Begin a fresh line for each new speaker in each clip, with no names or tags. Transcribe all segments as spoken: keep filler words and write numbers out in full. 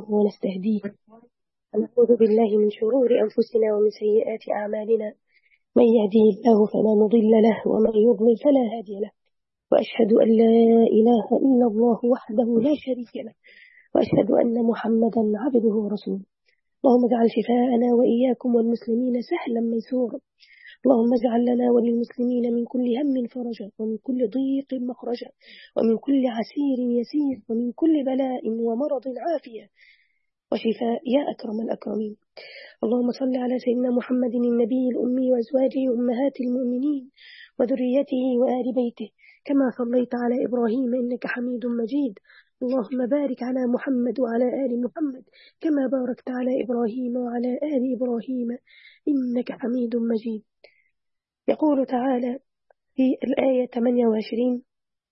ونستهديه. ونعوذ بالله من شرور أنفسنا ومن سيئات أعمالنا. من يهده الله فلا مضل له ومن يضلل فلا هادي له. وأشهد أن لا إله إلا الله وحده لا شريك له، وأشهد أن محمدا عبده ورسوله. اللهم اجعل شفاءنا وإياكم والمسلمين سهلا ميسورا. اللهم اجعل لنا وللمسلمين من كل هم فرجا، ومن كل ضيق مخرجا، ومن كل عسير يسير، ومن كل بلاء ومرض عافية وشفاء يا أكرم الأكرمين. اللهم صل على سيدنا محمد النبي الأمي وأزواجه أمهات المؤمنين وذريته وآل بيته كما صليت على إبراهيم إنك حميد مجيد. اللهم بارك على محمد وعلى آل محمد كما باركت على إبراهيم وعلى آل إبراهيم إنك حميد مجيد. يقول تعالى في الآية ثمانية وعشرين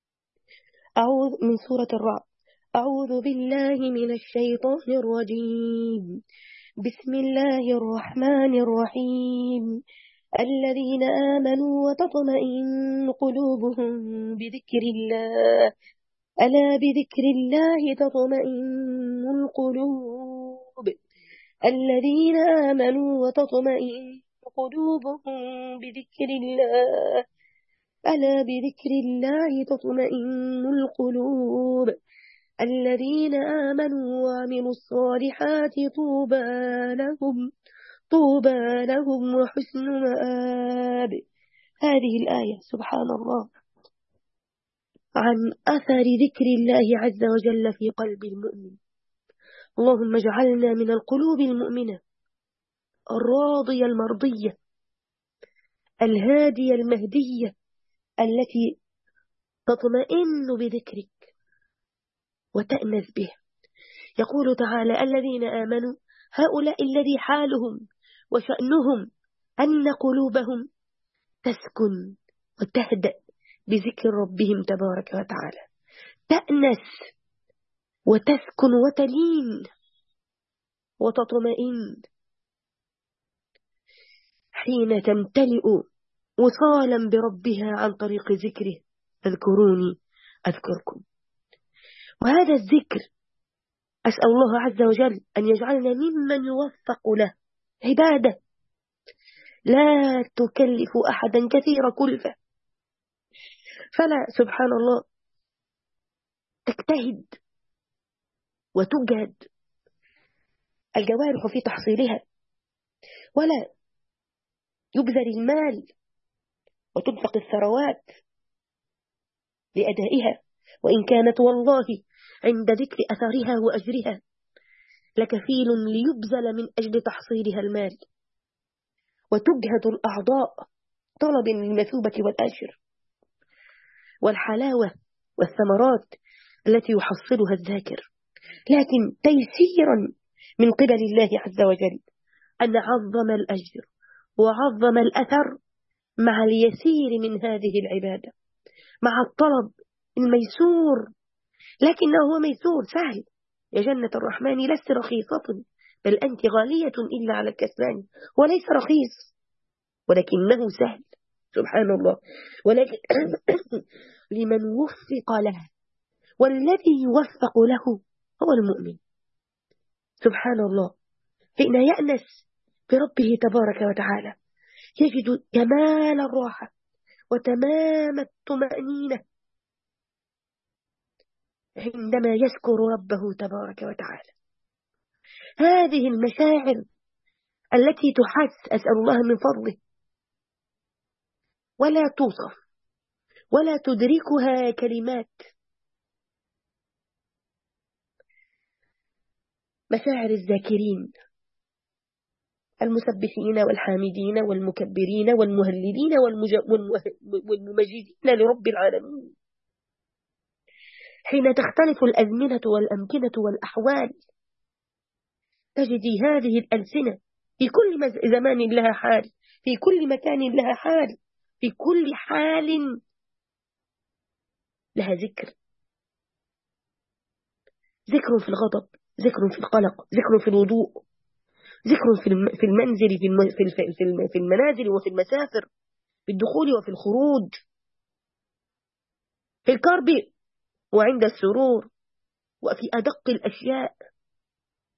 أعوذ من سورة الرعد: أعوذ بالله من الشيطان الرجيم، بسم الله الرحمن الرحيم. الذين آمنوا وتطمئن قلوبهم بذكر الله، ألا بذكر الله تطمئن القلوب. الذين آمنوا وتطمئن قلوبهم بذكر الله، ألا بذكر الله تطمئن القلوب. الذين آمنوا وعملوا الصالحات طوبى لهم طوبى لهم وحسن مآب. هذه الآية سبحان الله عن أثر ذكر الله عز وجل في قلب المؤمن. اللهم اجعلنا من القلوب المؤمنة الراضية المرضية الهادية المهدية التي تطمئن بذكرك وتأنس به. يقول تعالى: الذين آمنوا، هؤلاء الذي حالهم وشأنهم أن قلوبهم تسكن وتهدأ بذكر ربهم تبارك وتعالى، تأنس وتسكن وتلين وتطمئن حين تمتلئ وصالا بربها عن طريق ذكره. اذكروني أذكركم. وهذا الذكر أسأل الله عز وجل أن يجعلنا ممن يوفق له عبادة لا تكلف أحدا كثير كلفة، فلا سبحان الله تجتهد وتجهد الجوارح في تحصيلها، ولا يبذل المال وتنفق الثروات لأدائها، وإن كانت والله عند ذكر أثرها وأجرها لكفيل ليبذل من أجل تحصيلها المال، وتجهد الأعضاء طلبا للمثوبة والأجر والحلاوة والثمرات التي يحصلها الذاكر، لكن تيسيرا من قبل الله عز وجل أن عظم الأجر وعظم الأثر مع اليسير من هذه العبادة، مع الطلب الميسور، لكنه هو ميسور سهل. يا جنة الرحمن لست رخيصة، بل أنت غالية إلا على الكسلان. وليس رخيص ولكنه سهل سبحان الله، ولكن لمن وفق له، والذي يوفق له هو المؤمن سبحان الله. حين يأنس بربه تبارك وتعالى يجد كمال الراحة وتمام الطمأنينة عندما يذكر ربه تبارك وتعالى. هذه المشاعر التي تحس أسأل الله من فضله ولا توصف ولا تدركها كلمات، مشاعر الذاكرين المسبحين والحامدين والمكبرين والمهللين والممجدين لرب العالمين. حين تختلف الأزمنة والأمكنة والأحوال تجدي هذه الألسنة في كل زمان لها حال، في كل مكان لها حال، في كل حال لها ذكر. ذكر في الغضب، ذكر في القلق، ذكر في الوضوء، ذكر في المنزل، في المنازل وفي المسافر، في الدخول وفي الخروج، في الكرب وعند السرور، وفي أدق الأشياء.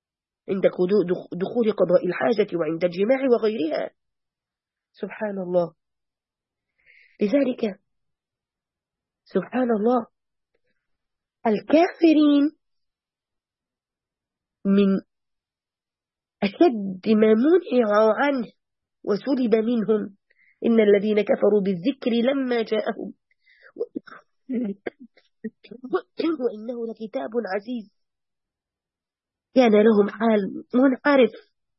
عند دخول قضاء الحاجة وعند الجماع وغيرها. سبحان الله. لذلك سبحان الله الكافرين من أشد ما منعوا عنه وسلب منهم إن الذين كفروا بالذكر لما جاءهم وإنه لكتاب عزيز كان لهم حال منحرف.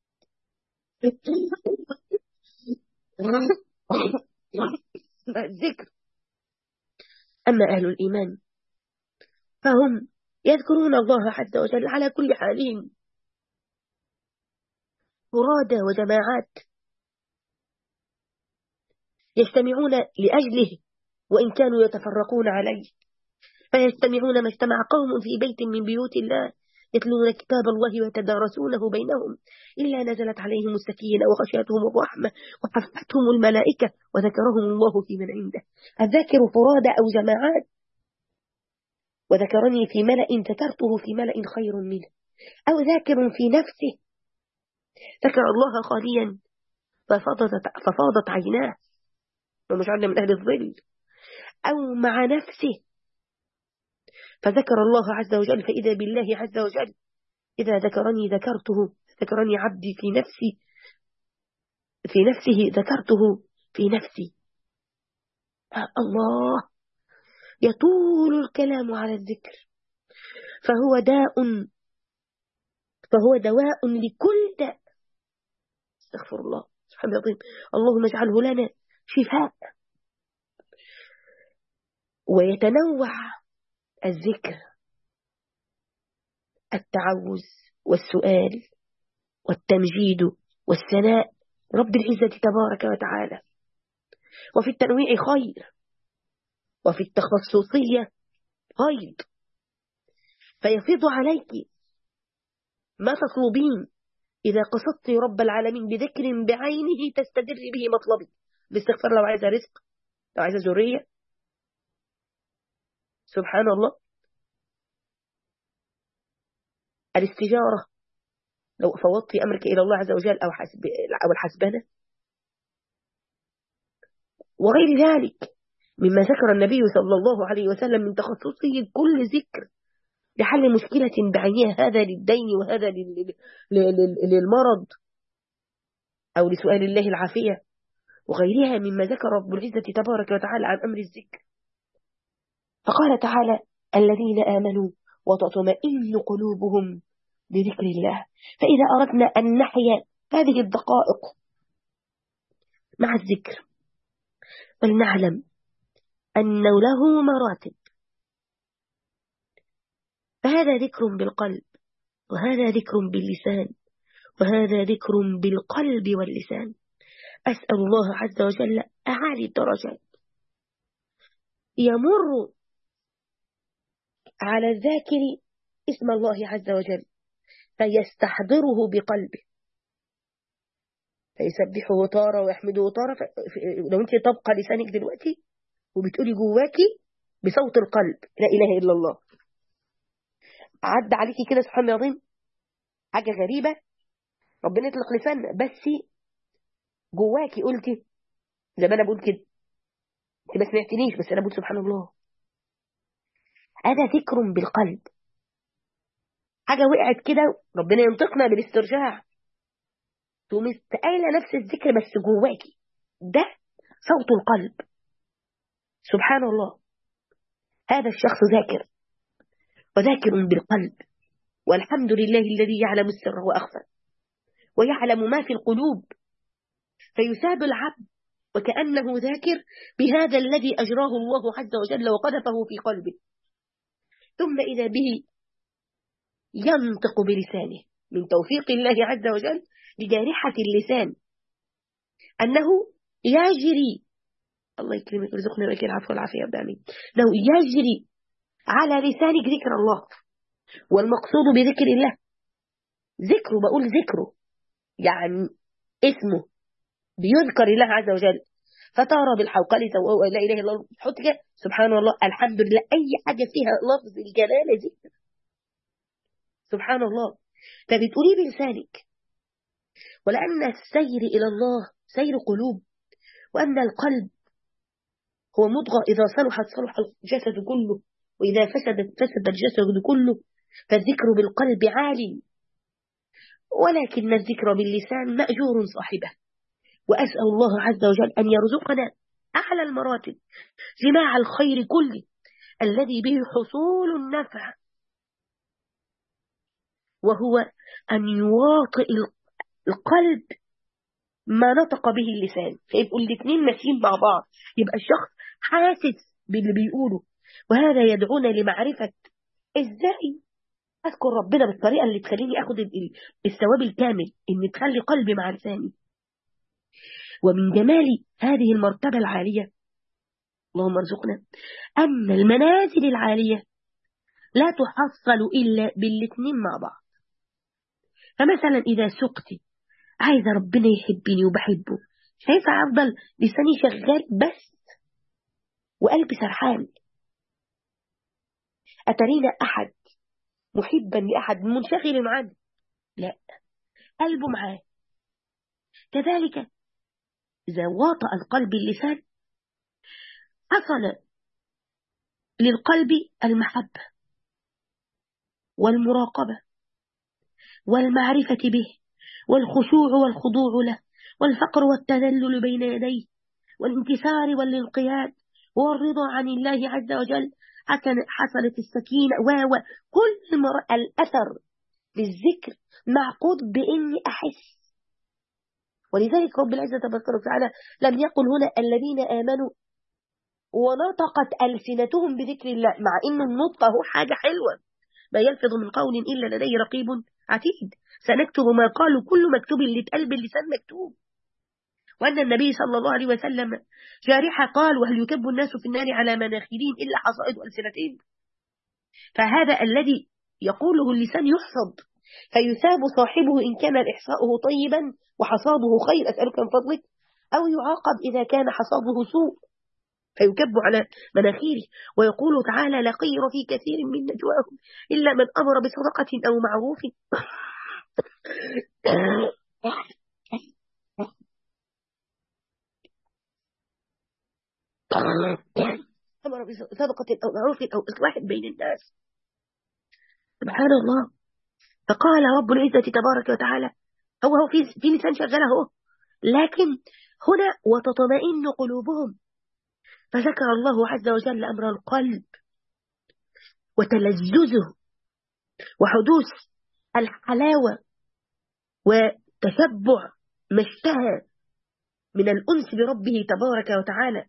الذكر. أما أهل الإيمان فهم يذكرون الله عز وجل على كل حالهم فرادى وجماعات يجتمعون لأجله وإن كانوا يتفرقون عليه، فيجتمعون ما اجتمع قوم في بيت من بيوت الله يتلون كتاب الله ويتدارسونه بينهم إلا نزلت عليهم السكينة وغشيتهم الرحمة وحفتهم الملائكة وذكرهم الله في من عنده. الذاكر فرادى أو جماعات. وذكرني في ملأ ذكرته في ملأ خير منه. أو ذاكر في نفسه ذكر الله خاليا ففاضت, ففاضت عيناه ومجعلنا من أهل الظل. أو مع نفسه فذكر الله عز وجل فإذا بالله عز وجل إذا ذكرني ذكرته ذكرني عبدي في نفسي في نفسه ذكرته في نفسي. الله يطول الكلام على الذكر فهو داء فهو دواء لكل داء. استغفر الله سبحانه وتعالى. اللهم اجعله لنا شفاء. ويتنوع الذكر التعوذ والسؤال والتمجيد والثناء رب العزة تبارك وتعالى. وفي التنويع خير وفي التخصصية خير، فيفيض عليك ما تطلبين إذا قصدت رب العالمين بذكر بعينه تستدر به مطلبك. الاستغفار لو عايزة رزق، لو عايزة ذرية، سبحان الله. الاستجارة لو فوضت أمرك إلى الله عز وجل أو, حسب أو الحسبنة وغير ذلك مما ذكر النبي صلى الله عليه وسلم من تخصصه كل ذكر لحل مشكلة بعينها، هذا للدين وهذا للمرض أو لسؤال الله العافية وغيرها مما ذكر رب العزة تبارك وتعالى عن أمر الذكر. فقال تعالى الذين آمنوا وتطمئن قلوبهم بذكر الله. فإذا أردنا أن نحيا هذه الدقائق مع الذكر فلنعلم أنه له مراتب، فهذا ذكر بالقلب وهذا ذكر باللسان وهذا ذكر بالقلب واللسان. أسأل الله عز وجل أعالي الدرجات يمر على الذاكر اسم الله عز وجل فيستحضره بقلبه فيسبحه طارة ويحمده طارة. لو انت طبقى لسانك دلوقتي وبتقولي جواكي بصوت القلب لا إله إلا الله، عد عليكي كده سبحان الله العظيم حاجة غريبة، ربنا يطلق لسان بس جواكي قلتي زي ما أنا بقول كده، انت ما سمعتنيش بس أنا بقول سبحان الله. هذا ذكر بالقلب، حاجة وقعت كده ربنا ينطقنا بالاسترجاع تقوم قايله نفس الذكر بس جواكي، ده صوت القلب. سبحان الله. هذا الشخص ذاكر وذاكر بالقلب، والحمد لله الذي يعلم السر وأخفى ويعلم ما في القلوب، فيساب العبد وكأنه ذاكر بهذا الذي أجراه الله عز وجل وقذفه في قلبه، ثم إذا به ينطق بلسانه من توفيق الله عز وجل لجارحة اللسان أنه يجري، الله يكرمك ويرزقنا وياك العفو والعافية آمين، لو يجري على لسانك ذكر الله. والمقصود بذكر الله ذكره، بقول ذكره يعني اسمه بيذكر الله عز وجل، فترى بالحوقلة لا إله إلا الله حط كده سبحان الله الحمد لله، أي حاجة فيها لفظ الجلالة ذكر. سبحان الله. فبتقوليه بلسانك. ولأن السير إلى الله سير قلوب، وأن القلب هو مضغة إذا صلحت صلح الجسد كله، وإذا فسدت فسد الجسد كله. فالذكر بالقلب عالي، ولكن الذكر باللسان مأجور صاحبه. وأسأل الله عز وجل أن يرزقنا أعلى المراتب، جماع الخير كله الذي به حصول النفع، وهو أن يواطئ القلب ما نطق به اللسان، فيبقوا الاثنين ماشيين مع بعض، يبقى الشخص حاسس باللي بيقوله. وهذا يدعونا لمعرفة ازاي اذكر ربنا بالطريقة اللي تخليني اخد الثواب الكامل، ان تخلي قلبي مع لساني. ومن جمال هذه المرتبة العالية، اللهم ارزقنا، أن المنازل العالية لا تحصل إلا بالاثنين مع بعض. فمثلا إذا سقتي عايزة ربنا يحبني وبحبه، شايفة أفضل لساني شغال بس وقلبي سرحان. أترينا أحد محبا لأحد منشغل معاه؟ لا، قلبه معاه. كذلك إذا واطأ القلب اللسان حصل للقلب المحبة والمراقبة والمعرفة به والخشوع والخضوع له والفقر والتذلل بين يديه والانكسار والانقياد والرضا عن الله عز وجل. حتى حصلت السكينة وكل الأثر للذكر معقود بإني أحس. ولذلك رب العزة تبارك وتعالى لم يقل هنا الذين آمنوا ونطقت ألسنتهم بذكر الله، مع إن النطق هو حاجة حلوة، ما يلفظ من قول إلا لديه رقيب عتيد، سنكتب ما قالوا كل مكتوب اللي اتقال باللسان مكتوب. وأن النبي صلى الله عليه وسلم جارحة قال وهل يكب الناس في النار على مناخرين إلا حصائد ألسنتهم. فهذا الذي يقوله اللسان يحصد، فيثاب صاحبه إن كان إحصاؤه طيبا وحصاده خير، أسألك من فضلك، أو يعاقب إذا كان حصاده سوء فيكب على مناخيره. ويقول تعالى لا خير في كثير من نجواهم إلا من أمر بصدقة أو معروف أمر بصدقة أو معروف أو إصلاح بين الناس. سبحان الله. فقال رب العزة تبارك وتعالى، هو هو في, في لسان شغله هو، لكن هنا وتطمئن قلوبهم. فذكر الله عز وجل أمر القلب وتلذذه وحدوث الحلاوة وتشبع ما اشتهى من الأنس بربه تبارك وتعالى،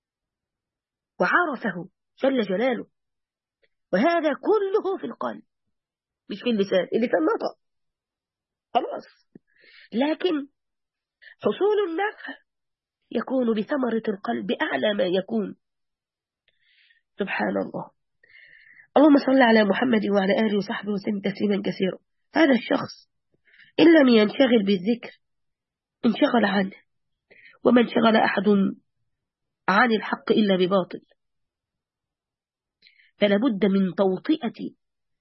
وعرفه جل جلاله. وهذا كله في القلب مش في اللسان. اللسان نطق خلاص، لكن حصول النفع يكون بثمرة القلب أعلى ما يكون. سبحان الله. اللهم صل على محمد وعلى آله وصحبه وسلم تسليما كثيرا. هذا الشخص إن لم ينشغل بالذكر انشغل عنه، وما انشغل أحد عن الحق إلا بباطل. فلا بد من توطئة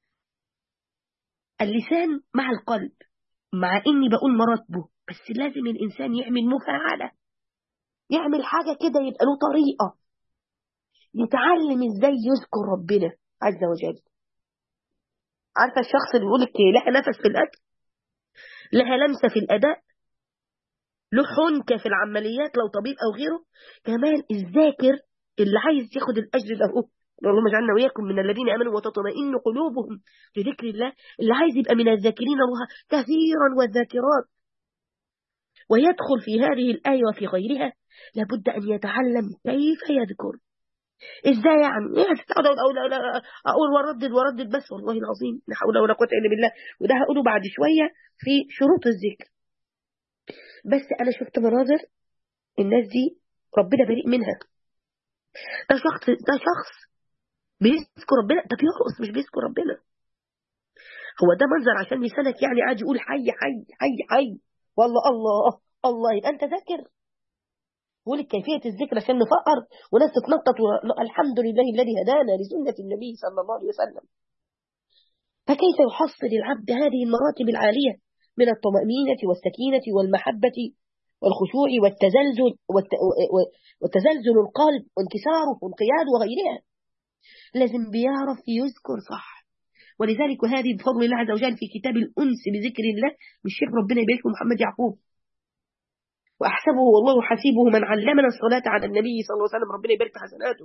اللسان مع القلب، مع إني بقول مراتبه، بس لازم الإنسان يعمل مفاعلة، يعمل حاجة كده يبقى له طريقة، يتعلم إزاي يذكر ربنا عز وجل. عارفة الشخص اللي بيقولك لها نفس في الأكل، لها لمسة في الأداء، له حنكة في العمليات لو طبيب أو غيره، كمان الذاكر اللي عايز ياخد الأجر له. اللهم اجعلنا وإياكم من الذين آمنوا وتطمئن قلوبهم بذكر الله، اللي عايز يبقى من الذاكرين الله كثيرا والذاكرات ويدخل في هذه الآية وفي غيرها، لابد أن يتعلم كيف يذكر. إزاي يعني؟ إيه تقعد أقول أقول وردد وردد بس؟ والله العظيم لا حول ولا قوة إلا بالله. وده هقوله بعد شوية في شروط الذكر. بس أنا شفت مناظر الناس دي ربنا بريء منها. ده شخص ده شخص بيذكر ربنا، ده بيرقص مش بيذكر ربنا. هو ده منظر عشان لسانك يعني قاعد يقول حي حي حي حي والله الله الله، يبقى أنت ذاكر؟ بقول لك كيفية الذكر عشان نفقر وناس تتنطط و... الحمد لله الذي هدانا لسنة النبي صلى الله عليه وسلم. فكيف يحصل العبد هذه المراتب العالية من الطمأنينة والسكينة والمحبة والخشوع والتزلزل والتزلزل القلب وانكساره وانقياده وغيرها؟ لازم بيعرف يذكر صح. ولذلك وهذه بفضل الله عز وجل في كتاب الأنس بذكر الله من الشيخ ربنا يبارك محمد يعقوب، وأحسبه والله حسيبه من علمنا الصلاة على النبي صلى الله عليه وسلم، ربنا يبارك حسناته.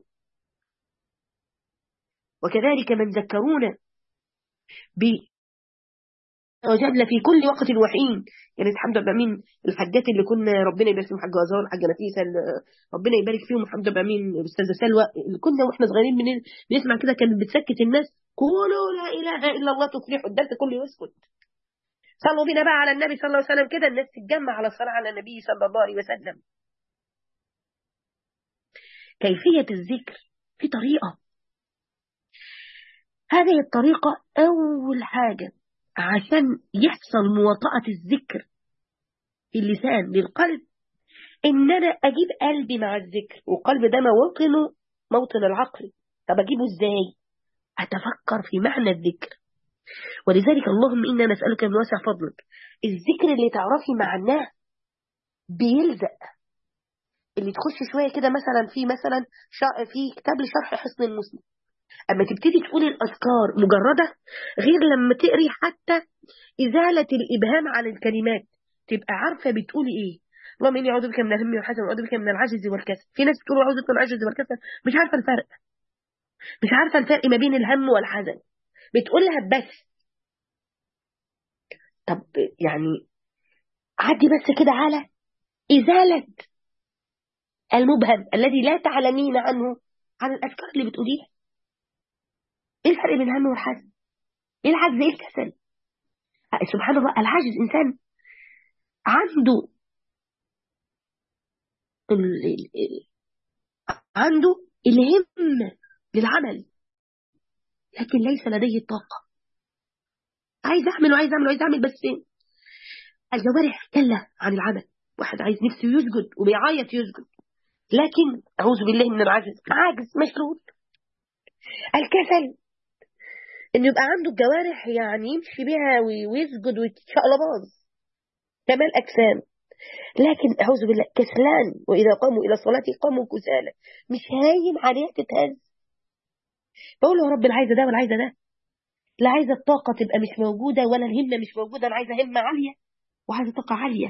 وكذلك من ذكرونا ب وجل في كل وقت وحين. يعني الحمد لله مين الحاجات اللي كنا ربنا يبارك فيهم، حاجه ازهار، حاجه نفيسه، ربنا يبارك فيهم، الحمد لله مين الاستاذه سلوى، اللي كنا واحنا صغيرين من بنسمع كده كانت بتسكت الناس، قولوا لا اله الا الله تفلحوا، الدرس كله يسكت. صلوا بنا بقى على النبي صلى الله عليه وسلم، كده الناس تتجمع على الصلاه على النبي صلى الله عليه وسلم. كيفيه الذكر في طريقه، هذه الطريقه اول حاجه عشان يحصل مواطأة الذكر في اللسان للقلب، إن أنا أجيب قلبي مع الذكر، والقلب ده موطنه موطن العقل. طب أجيبه إزاي؟ أتفكر في معنى الذكر. ولذلك اللهم إنا نسألك من واسع فضلك الذكر اللي تعرفي معناه بيلزق، اللي تخش شوية كده مثلا في مثلا في كتاب لشرح حصن المسلم، أما تبتدي تقولي الأذكار مجردة غير لما تقري حتى إزالة الإبهام عن الكلمات، تبقى عارفة بتقولي إيه. اللهم إني أعوذ بك من الهم والحزن وأعوذ بك من العجز والكسل. في ناس بتقول أعوذ بك من العجز والكسل مش عارفة الفرق، مش عارفة الفرق ما بين الهم والحزن، بتقولها بس. طب يعني عدي بس كده على إزالة المبهم الذي لا تعلمين عنه عن الأذكار اللي بتقوليها. إيه الفرق بين الهم والحزن؟ إيه العجز؟ إيه الكسل؟ سبحان الله، العجز إنسان عنده عنده الهمة للعمل لكن ليس لديه الطاقة، عايز أعمل وعايز أعمل وعايز أعمل بس الجوارح كلة عن العمل. واحد عايز نفسه يسجد وبيعيط يسجد، لكن أعوذ بالله من العجز، عاجز مشروط. الكسل إنه يبقى عنده الجوارح يعني يمشي بها ويسجد ويتشقلباظ كمال أجسام، لكن أعوذ بالله كسلان، وإذا قاموا إلى الصلاة قاموا كسالى، مش هاين عليه تتهز. بقول له يا رب لا عايزة ده ولا عايزة ده، لا عايزة الطاقة تبقى مش موجودة ولا الهمة مش موجودة، أنا عايزة همة عالية وعايزة طاقة عالية.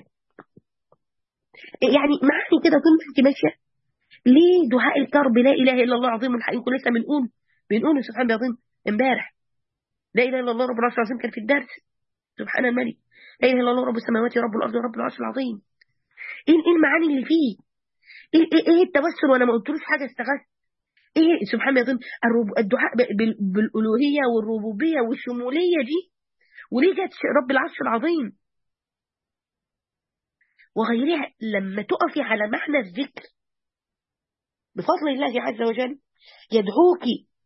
يعني معاني كده طول ما أنت ماشية. ليه دعاء الكرب لا إله إلا الله عظيم الحليم، كنا لسه بنقول بنقول سبحان الله العظيم امبارح، لا إله إلا الله رب العرش العظيم، كان في الدرس سبحان الملك، لا إله إلا الله رب السماوات رب الأرض رب العرش العظيم. إيه إيه المعاني اللي فيه؟ إيه إيه, إيه التوسل وأنا ما قلتلوش حاجة استغاث؟ إيه سبحان الله العظيم الدعاء بالألوهية والربوبية والشمولية دي، وليه جت رب العرش العظيم وغيرها. لما تقفي على معنى الذكر بفضل الله عز وجل يدعوك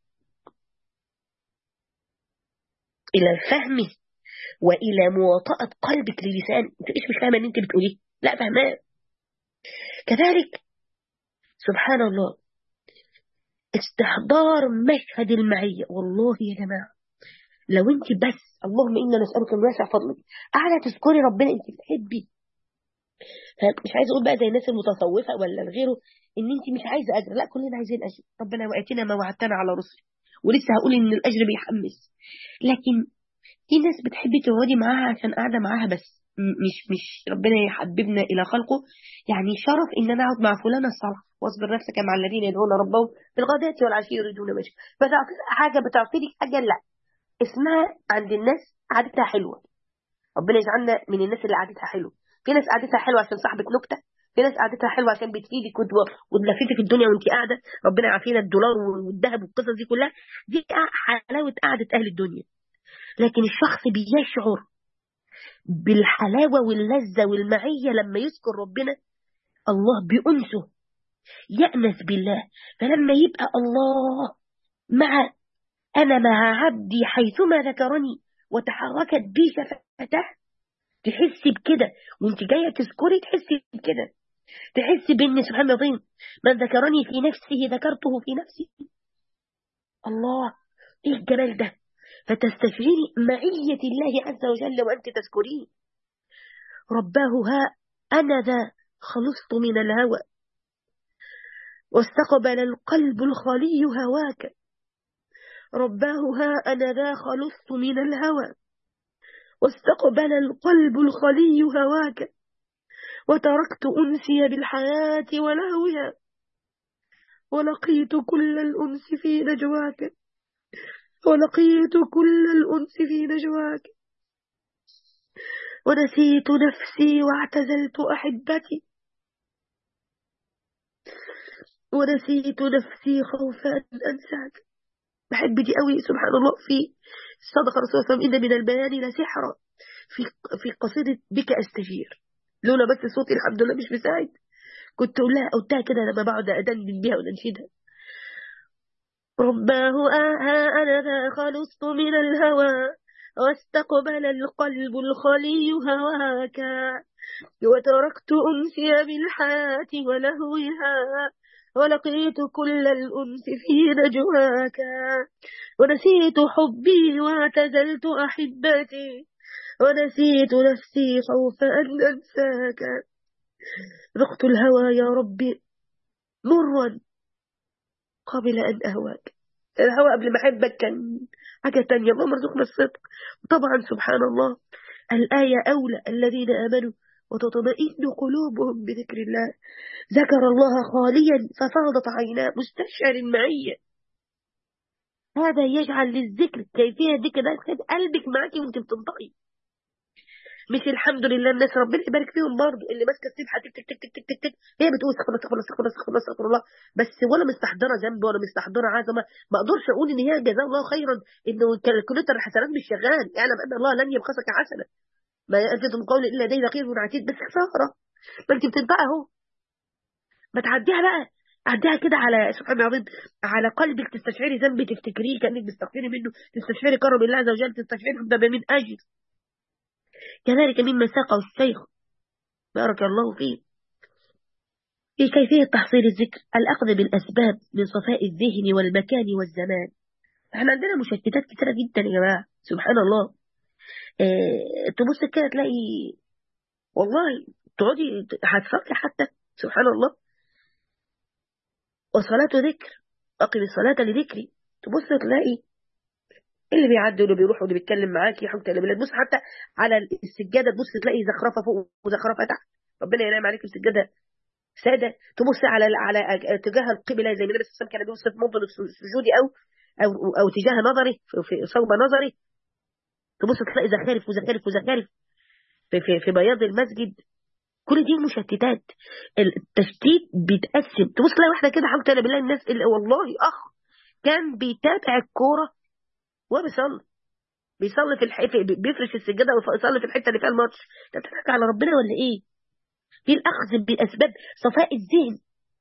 إلى الفهم وإلى مواطأة قلبك للسان. أنت إيش مش فاهمة أن أنت بتقوليه؟ لا فاهماه. كذلك سبحان الله استحضار مشهد المعية. والله يا جماعة لو أنت بس اللهم إنا نسألك من واسع فضلك أعلى تذكري ربنا أنت بتحبي، مش عايزه اقول بقى زي الناس المتصوفه ولا غيره ان انت مش عايزه اجر، لا كلنا عايزين اجر، ربنا واتنا ما وعدتنا على رسل، ولسه هقول ان الاجر بيحمس. لكن في ناس بتحبي تقعدي معاها عشان قاعده معاها بس، مش مش ربنا يحببنا الى خلقه. يعني شرف ان انا اقعد مع فلانه الصالحه، واصبر نفسك مع الذين يدعون ربهم بالغداة والعشي يريدون وجهه، فتعطي حاجه بتعطي لك حاجه لا اسمها عند الناس قعدتها حلوه. ربنا يجعلنا من الناس اللي قعدتها حلوه. في ناس قعدتها حلوه عشان صاحبة نكته، في ناس قعدتها حلوه عشان بتفيدك وتلفتك الدنيا وانت قاعده. ربنا يعافينا الدولار والذهب والقصص دي كلها، دي حلاوه قعده اهل الدنيا. لكن الشخص بيشعر بالحلاوه واللذه والمعيه لما يذكر ربنا، الله بأنسه يأنس بالله. فلما يبقى الله مع انا مع عبدي حيثما ذكرني وتحركت بي شفتاه، تحسي بكده وانت جايه تذكري، تحسي بكده، تحسي بان سبحان الله العظيم من ذكرني في نفسه ذكرته في نفسي. الله ايه الجمال ده. فتستشعري معية الله عز وجل وأنت تذكرين رباه. ها أنا ذا خلصت من الهوى واستقبل القلب الخلي هواك. رباه ها أنا ذا خلصت من الهوى واستقبل القلب الخلي هواك. وتركت أنسي بالحياة ولهوها ولقيت كل الأنس في نجواك. ولقيت كل الأنس في نجواك. ونسيت نفسي واعتزلت أحبتي. ونسيت نفسي خوفا أن أنساك. بحب دي قوي سبحان الله. في صدق رسول الله صلى الله عليه وسلم إن من البيان لسحرا. في في قصيدة بك أستجير، لولا بس صوتي الحمد لله مش مساعد كنت أقول لها قلتها كده لما بقعد أدندن بيها وننشدها. رباه آها أنا ذا خلصت من الهوى واستقبل القلب الخلي هواك. وتركت أنسي بالحياة ولهوها ولقيت كل الأنس في نجواك. ونسيت حبي واعتزلت أحبتي. ونسيت نفسي خوف أن أنساك. ذقت الهوى يا ربي مرا قبل أن أهواك. الهوى قبل ما أحبك كان حاجة تانية. اللهم ارزقنا الصدق. وطبعا سبحان الله الآية أولى الذين آمنوا وتطمئن قلوبهم بذكر الله. ذكر الله خاليا ففاضت عيناه مستشعر المعية. هذا يجعل للذكر كيفية ذكر قلبك معك وانت بتنطقي. مش الحمد لله الناس ربنا يبارك فيهم برضه اللي ماسكه السبحه تك تك تك تك تك تك هي بتقول استغفر الله استغفر الله استغفر الله استغفر الله بس ولا مستحضره ذنب ولا مستحضره عظمه. ما اقدرش اقول ان هي جزاه الله خيرا انه الكالكوليتر الحسنات مش شغال. اعلم ان الله لن يبخسك حسنه ما يلفظ من قول الا لديه رقيب عتيد. بس خساره ما انت بتنطقها اهو. ما تعديها بقى عديها كده على سبحان الله العظيم على قلبك تستشعري ذنب تفتكريه كانك بتستغفري منه. تستشعري كرم الله عز وجل. تستشعري حب من اجل. كذلك مما ساقه الشيخ بارك الله فيه في كيفية تحصيل الذكر الأخذ بالأسباب من صفاء الذهن والمكان والزمان. احنا عندنا مشتتات كتيرة جدا يا جماعة سبحان الله. اه تبص كده تلاقي والله تقعدي هتصلي حتى سبحان الله وصلاة ذكر أقم الصلاة لذكري. تبص تلاقي اللي بيعدي واللي بيروح واللي بيتكلم معاكي حتى اللي تبص حتى على السجادة تبص تلاقي زخرفة فوق وزخرفة تحت. ربنا ينعم عليك السجادة سادة. تبص على على تجاه القبلة زي ما النبي صلى الله عليه وسلم كان بيوصف موضع السجود أو أو أو تجاه نظري في صوب نظري. تبص تلاقي زخارف وزخارف وزخارف في في, في بياض المسجد. كل دي مشتتات. التشتيت بيتقسم. تبص تلاقي واحدة كده حاجة بالله الناس اللي والله أخ كان بيتابع الكورة وبيصلي بيصلي في الح... بيفرش السجادة ويصلي في الحتة اللي فيها الماتش. انت بتضحك على ربنا ولا ايه؟ في الأخذ بأسباب صفاء الذهن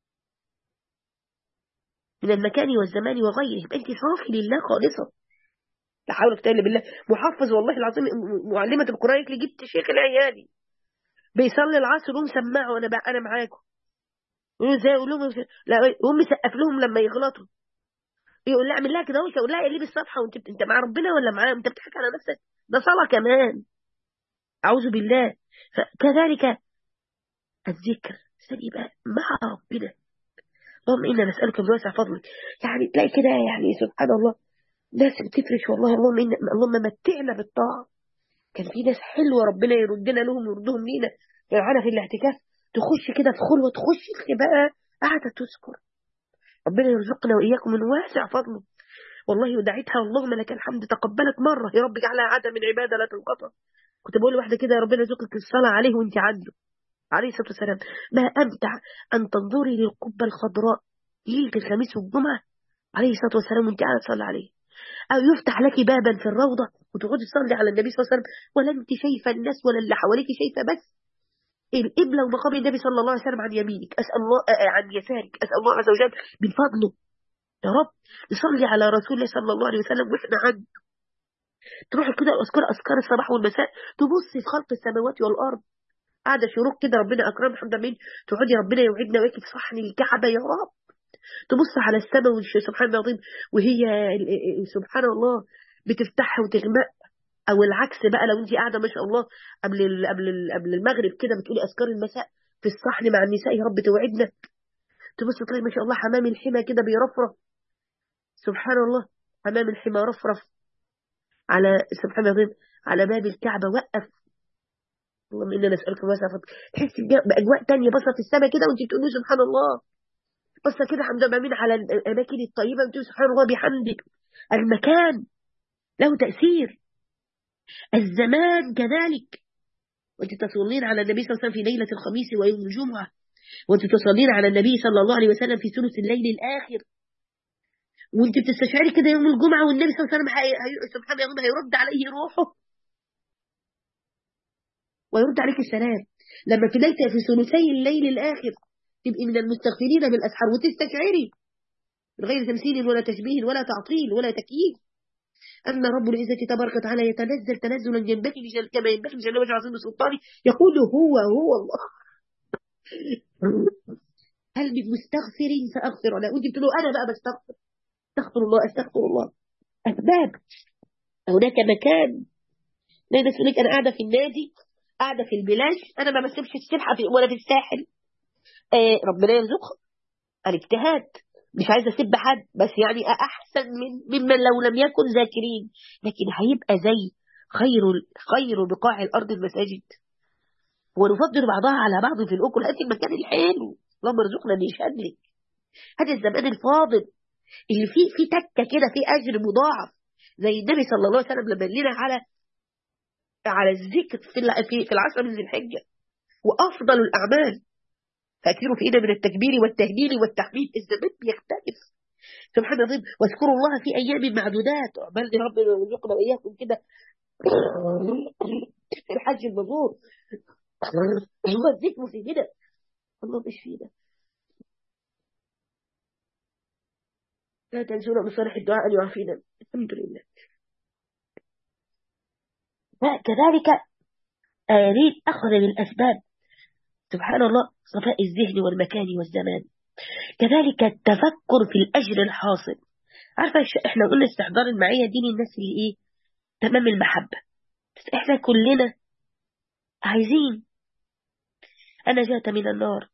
من المكان والزمان وغيره. يبقى انت صافي لله خالصة. لا حول ولا قوة بالله. محفظ والله العظيم معلمة القرآن اللي جبت شيخ العيالي بيصلي العصر ومسمعه وانا بقى انا معاكم يقولوا زي يقول لهم لا هم يسقف لهم لما يغلطوا يقول لا اعمل لها كده وش اقول لها اقلبي الصفحه وانت انت مع ربنا ولا معاه؟ انت بتضحك على نفسك. ده صلاه كمان اعوذ بالله. فكذلك الذكر يبقى مع ربنا. اللهم انا نسالك من واسع فضلك. يعني تلاقي كده يعني سبحان الله ناس بتفرش والله. اللهم إن اللهم متعنا بالطاعه. كان في ناس حلوه ربنا يردنا لهم ويردهم لينا معانا في الاعتكاف. تخش كده في خلوه تخش بقى قاعده تذكر. ربنا يرزقنا واياكم من واسع فضله. والله ودعيتها اللهم لك الحمد تقبلت مره يا رب جعلها عاده من عباده لا تنقطع. كنت بقول لواحده كده يا ربنا يرزقك الصلاه عليه وانت عنده عليه الصلاه والسلام. ما امتع ان تنظري للقبه الخضراء ليله الخميس والجمعه عليه الصلاه والسلام وانت قاعده تصلي عليه. او يفتح لك بابا في الروضه وتقعدي تصلي على النبي صلى الله عليه وسلم ولا انت شايفه الناس ولا اللي حواليك شايفه بس القبله ومقام النبي صلى الله عليه وسلم عن يمينك. اسال الله عن يسارك. اسال الله عز وجل من فضله يا رب نصلي على رسول الله صلى الله عليه وسلم واحنا عنده. تروحي كده اذكار اذكار الصباح والمساء تبصي في خلق السماوات والارض قاعده شروق كده ربنا اكرم الحمد لله. تقعدي ربنا يوعدنا وياكي في صحن الكعبه يا رب. تبص على السماء سبحان الله العظيم وهي سبحان الله بتفتح وتغمق، او العكس بقى لو انت قاعده ما شاء الله قبل ال قبل ال قبل المغرب كده بتقولي اذكار المساء في الصحن مع النساء يا رب توعدنا، تبص تلاقي ما شاء الله حمام الحمى كده بيرفرف، سبحان الله، حمام الحمى رفرف على سبحان الله على باب الكعبه وقف، اللهم انا نسالك مسافه، تحس باجواء تانية بصه في السماء كده وانت بتقولي سبحان الله، بصه كده حمد مين على الاماكن الطيبه وانت سبحان الله بحمدك. المكان له تاثير، الزمان كذلك، وانت تصلين على النبي صلى الله عليه وسلم في ليله الخميس ويوم الجمعه، وانت تصلين على النبي صلى الله عليه وسلم في ثلث الليل الاخر، وانت بتستشعري كده يوم الجمعه والنبي صلى الله عليه وسلم هي... هي... سبحان الله هيرد عليه روحه ويرد عليك السلام، لما في ليله في ثلثي الليل الاخر تبقي من المستغفرين بالاسحار وتستشعري من غير تمثيل ولا تشبيه ولا تعطيل ولا تكييف ان رب العزه تبارك وتعالى يتنزل تنزلا ينبغي لجل... كما ينبغي لجلاله وجه عظيم سلطانه، يقول هو هو الله هل من مستغفر فاغفر له، وانت بتقولوا انا بقى بستغفر، استغفر الله استغفر الله. اسباب، هناك مكان، لا ناس يقول لك انا قاعده في النادي، قاعده في البلاج، انا ما بسيبش السبحه في ولا في الساحل، آه ربنا يرزقها الاجتهاد، مش عايزه اسب حد بس يعني احسن من ممن لو لم يكن ذاكرين، لكن هيبقى زي خير خير بقاع الارض المساجد، ونفضل بعضها على بعض في الاكل، هات المكان الحلو، اللهم ارزقنا نشهد لك، هذا الزمان الفاضل اللي فيه فيه تكه كده فيه اجر مضاعف، زي النبي صلى الله عليه وسلم لما لنا على على الذكر في في في العشر من ذي الحجه، وافضل الاعمال فاكثروا فينا من التكبير والتهليل والتحميد، الزمان بيختلف سبحان الله، واذكروا الله في ايام معدودات، عقبال ربنا يرزقنا واياكم كده الحج المبرور، هو الذكر في كده، الله مش فينا، لا تنسونا من صالح الدعاء ان يعافينا، الحمد لله. كذلك أريد أخذ بالأسباب، سبحان الله، صفاء الذهن والمكان والزمان، كذلك التفكر في الأجر الحاصل، عارفة احنا قلنا استحضار المعية دي للناس اللي ايه تمام المحبة، بس احنا كلنا عايزين النجاة من النار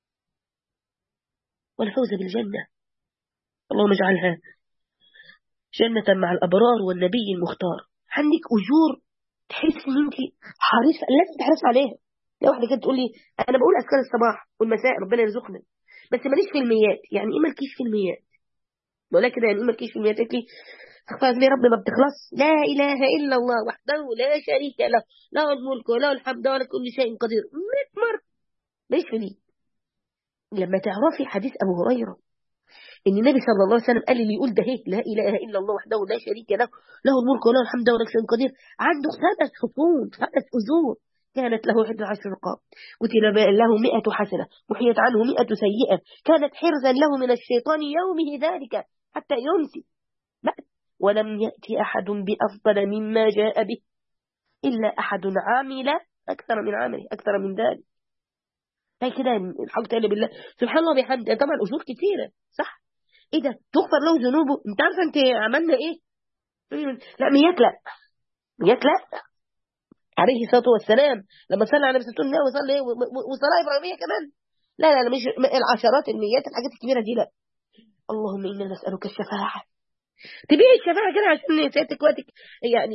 والفوز بالجنة، اللهم اجعلها جنة مع الأبرار والنبي المختار، عندك أجور تحس ان انت حريصة لازم تحرص عليها، لو واحدة كده تقول لي انا بقول اذكار الصباح والمساء ربنا يرزقنا بس ماليش في الميات، يعني ايه مالكيش في الميات؟ بقول لك كده يعني ايه مالكيش في الميات؟ قالت لي اخفاها لي رب ما بتخلص، لا اله الا الله وحده لا شريك له، له الملك وله الحمد وله كل شيء قدير، مية مرة ماليش في دي. لما تعرفي حديث ابو هريرة ان النبي صلى الله عليه وسلم قال اللي يقول ده هيك لا اله الا الله وحده لا شريك له، له الملك وله الحمد وله كل شيء قدير، عنده خمس حصون خمس اجور، كانت له إحدى عشر رقاب، كتب له مئة حسنة، محيت عنه مئة سيئة، كانت حرزا له من الشيطان يومه ذلك حتى يمسي، ولم يأتي أحد بأفضل مما جاء به إلا أحد عامل أكثر من عمله أكثر من ذلك. هاي كده الحمد لله بالله سبحان الله بحمد، طبعا أجور كثيرة صح، إيه ده تغفر له ذنوبه، أنت عارفة أنت عملنا إيه؟ لا ميات لا ميات لا، عليه الصلاة والسلام لما صلى على نفسه الله وصلى ايه وصلاة إبراهيمية كمان، لا لا لا مش العشرات الميات الحاجات الكبيرة دي لا، اللهم إنا نسألك الشفاعة، تبيع الشفاعة كده عشان سيادتك وقتك يعني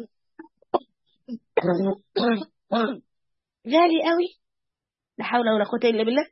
غالي قوي، لا حول ولا قوة إلا بالله.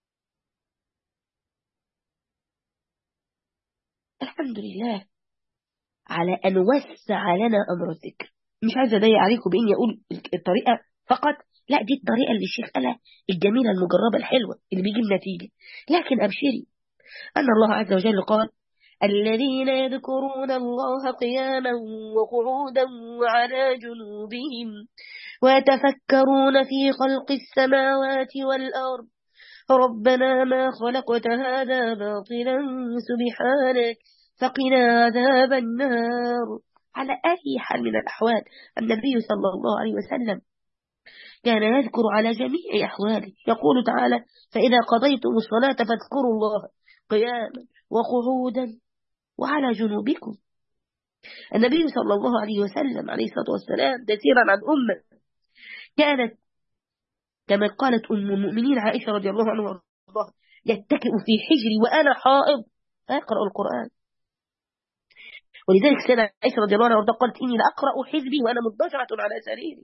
الحمد لله على أن وسع لنا أمر الذكر، مش عايزة أضيق عليكم بإني أقول الطريقة فقط، لا دي الطريقة اللي الشيخ قالها الجميلة المجربة الحلوة اللي بيجيب نتيجة، لكن أبشري أن الله عز وجل قال الذين يذكرون الله قياما وقعودا وعلى جنوبهم ويتفكرون في خلق السماوات والأرض ربنا ما خلقت هذا باطلا سبحانك فقنا عذاب النار. على أي حال من الأحوال النبي صلى الله عليه وسلم كان يذكر على جميع أحواله، يقول تعالى فإذا قضيتم الصلاة فاذكروا الله قياما وقعودا وعلى جنوبكم، النبي صلى الله عليه وسلم عليه الصلاة والسلام تسيرا عن أمة كانت كما قالت أم المؤمنين عائشة رضي الله عنها وارضاها يتكئ في حجري وأنا حائض فيقرأ القرآن. ولذلك سيدنا عائشة رضي الله عنها وارضاها قالت إني لأقرأ حزبي وأنا مضطجعة على سريري.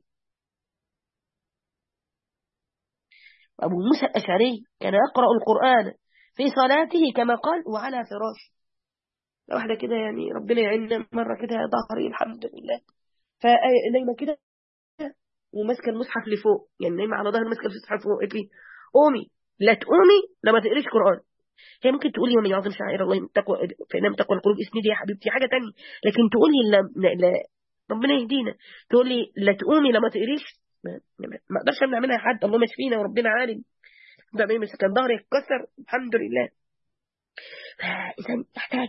أبو موسى الأشعري كان يقرأ القرآن في صلاته كما قال وعلى فراش. لو واحدة كده يعني ربنا يعيننا مرة كده ظهري الحمد لله فنايمة كده وماسكة المصحف لفوق، يعني نايمة على ظهر ماسكة المصحف فوق، قالت لي قومي لا تقومي لما تقريش قرآن. هي ممكن تقولي ومن يعظم شعائر الله تقوى فإنما تقوى القلوب اسندي يا حبيبتي حاجة تانية، لكن تقولي لا, لا ربنا يهدينا تقولي لا تقومي لما تقريش ما, ما اقدرش امنع منها حد، الله مشفينا وربنا عالم. ده مش كان ظهري يتكسر الحمد لله. فإذا يحتاج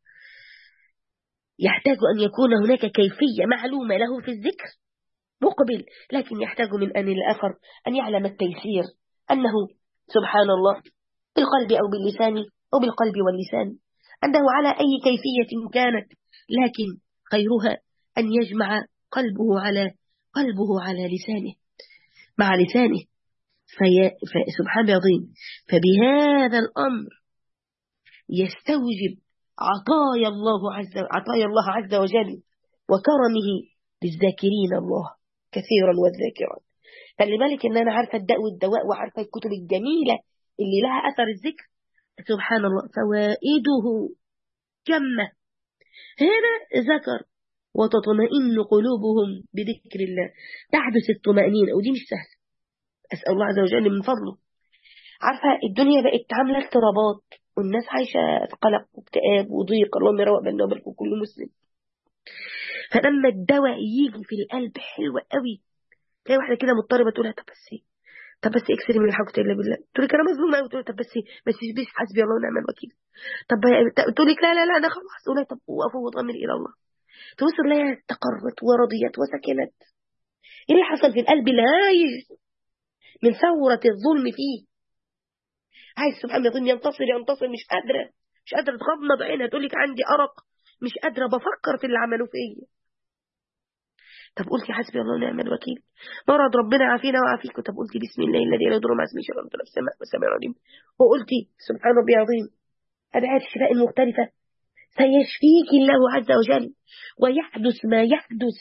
يحتاج أن يكون هناك كيفية معلومة له في الذكر مقبل، لكن يحتاج من أن الآخر أن يعلم التيسير أنه سبحان الله بالقلب أو باللسان أو بالقلب واللسان أنه على أي كيفية كانت، لكن خيرها أن يجمع قلبه على قلبه على لسانه مع لسانه في فسبحان العظيم. فبهذا الأمر يستوجب عطايا الله عز عطايا الله عز وجل وكرمه للذاكرين الله كثيرا والذاكرات. خلي بالك ان انا عارفه الداء والدواء وعارفه الكتب الجميله اللي لها اثر الذكر سبحان الله فوائده جمه. هنا ذكر وتطمئن قلوبهم بذكر الله، تحدث الطمأنينة ودي مش سهله. اسال الله عز وجل من فضله. عارفه الدنيا بقت عامله اضطرابات والناس عايشه في قلق واكتئاب وضيق، اللهم يروق بيننا وبين كل مسلم. فلما الدواء يجي في القلب حلو قوي، تلاقي واحده كده مضطربه تقول طب بس طب بس اكسري من الحق الا بالله، تقول لك انا مظلومه قوي، تقول طب بس بس بس حسبي الله ونعم الوكيل، طب تقول لك لا لا لا انا خلاص، تقول طب وافوض امري الى الله، توصل لها استقرت ورضيت وسكنت. ايه اللي حصل في القلب الهايج من ثوره الظلم فيه؟ عايز سبحان الله ينتصر ينتصر مش قادره مش قادره تغمض عينها، تقول لك عندي ارق مش قادره بفكر في اللي عملوه فيا. طب قلتي حسبي الله ونعم الوكيل، مرض ربنا عافينا وعافيكم، طب قلتي بسم الله الذي لا يضر مع اسمه شيء في السماء والسماء العظيم، وقلتي سبحان ربي العظيم أدعية الشفاء المختلفة، سيشفيك الله عز وجل ويحدث ما يحدث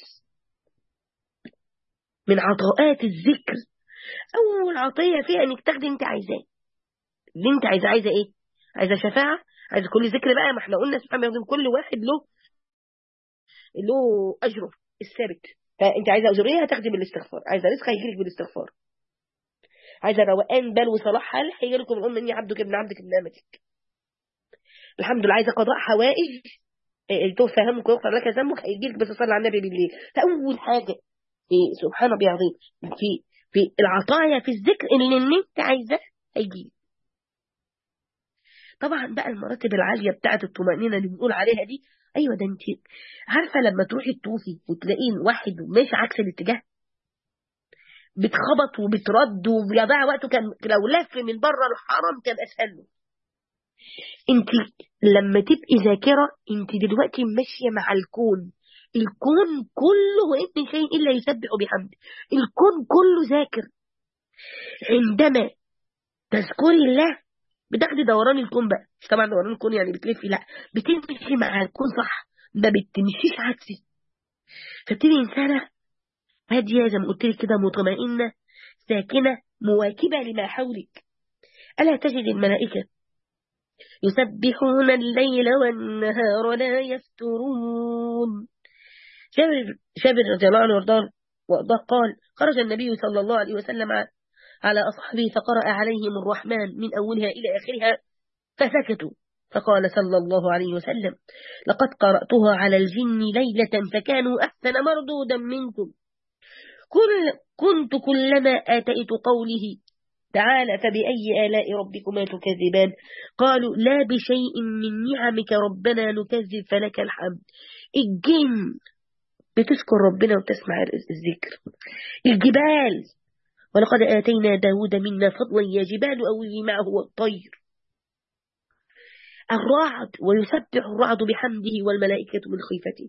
من عطاءات الذكر. أول عطية فيها أنك تاخدي أنت عايزاه، اللي أنت عايزة. عايزة إيه؟ عايزة شفاعة، عايزة كل ذكر بقى، ما احنا قلنا سبحان الله كل واحد له له أجره الثابت. فأنت عايزة أجرية هتاخدي بالاستغفار، عايزة رزق هيجيلك بالاستغفار، عايزة روقان بال وصلاح حال هيجي لكم الأم إني عبدك ابن عبدك ابن أمتك. الحمد لله. عايزة قضاء حوائج توفى همك ويغفر لك ذنبك هيجي لك، بس صلي على النبي بالليل. فأول حاجة في سبحان ربي العظيم في في العطايا في الذكر اللي انت عايزاه هيجي. طبعا بقى المراتب العالية بتاعة الطمأنينة اللي بنقول عليها دي، ايوه ده انت عارفة لما تروحي تطوفي وتلاقين واحد ماشي عكس الاتجاه بتخبط وبترد وبيضيع وقته، كان لو لف من بره الحرم كان اسهل له. انت لما تبقي ذاكرة انت دلوقتي ماشية مع الكون، الكون كله وإن شيء إلا يسبح بحمده، الكون كله ذاكر. عندما تذكري الله بتاخدي دوران الكون بقى، مش طبعا دوران الكون يعني بتلفي، لا بتمشي مع الكون صح، ما بتمشيش عكسي. فبتبقي إنسانة هادية زي ما قلت لك كده، مطمئنة ساكنة مواكبة لما حولك. ألا تجد الملائكة يسبحون الليل والنهار لا يفترون. جابر جابر رضي الله عنه وارضاه قال خرج النبي صلى الله عليه وسلم على أصحابه فقرأ عليهم الرحمن من أولها إلى آخرها فسكتوا، فقال صلى الله عليه وسلم لقد قرأتها على الجن ليلة فكانوا أحسن مردودا منكم. كل كنت كلما آتيت قوله تعالى فبأي آلاء ربكما تكذبان قالوا لا بشيء من نعمك ربنا نكذب فلك الحمد. الجن بتذكر ربنا وتسمع الذكر. الجبال ولقد آتينا داود منا فضلا يا جبال أوي معه والطير. الرعد ويسبح الرعد بحمده والملائكة من خيفته.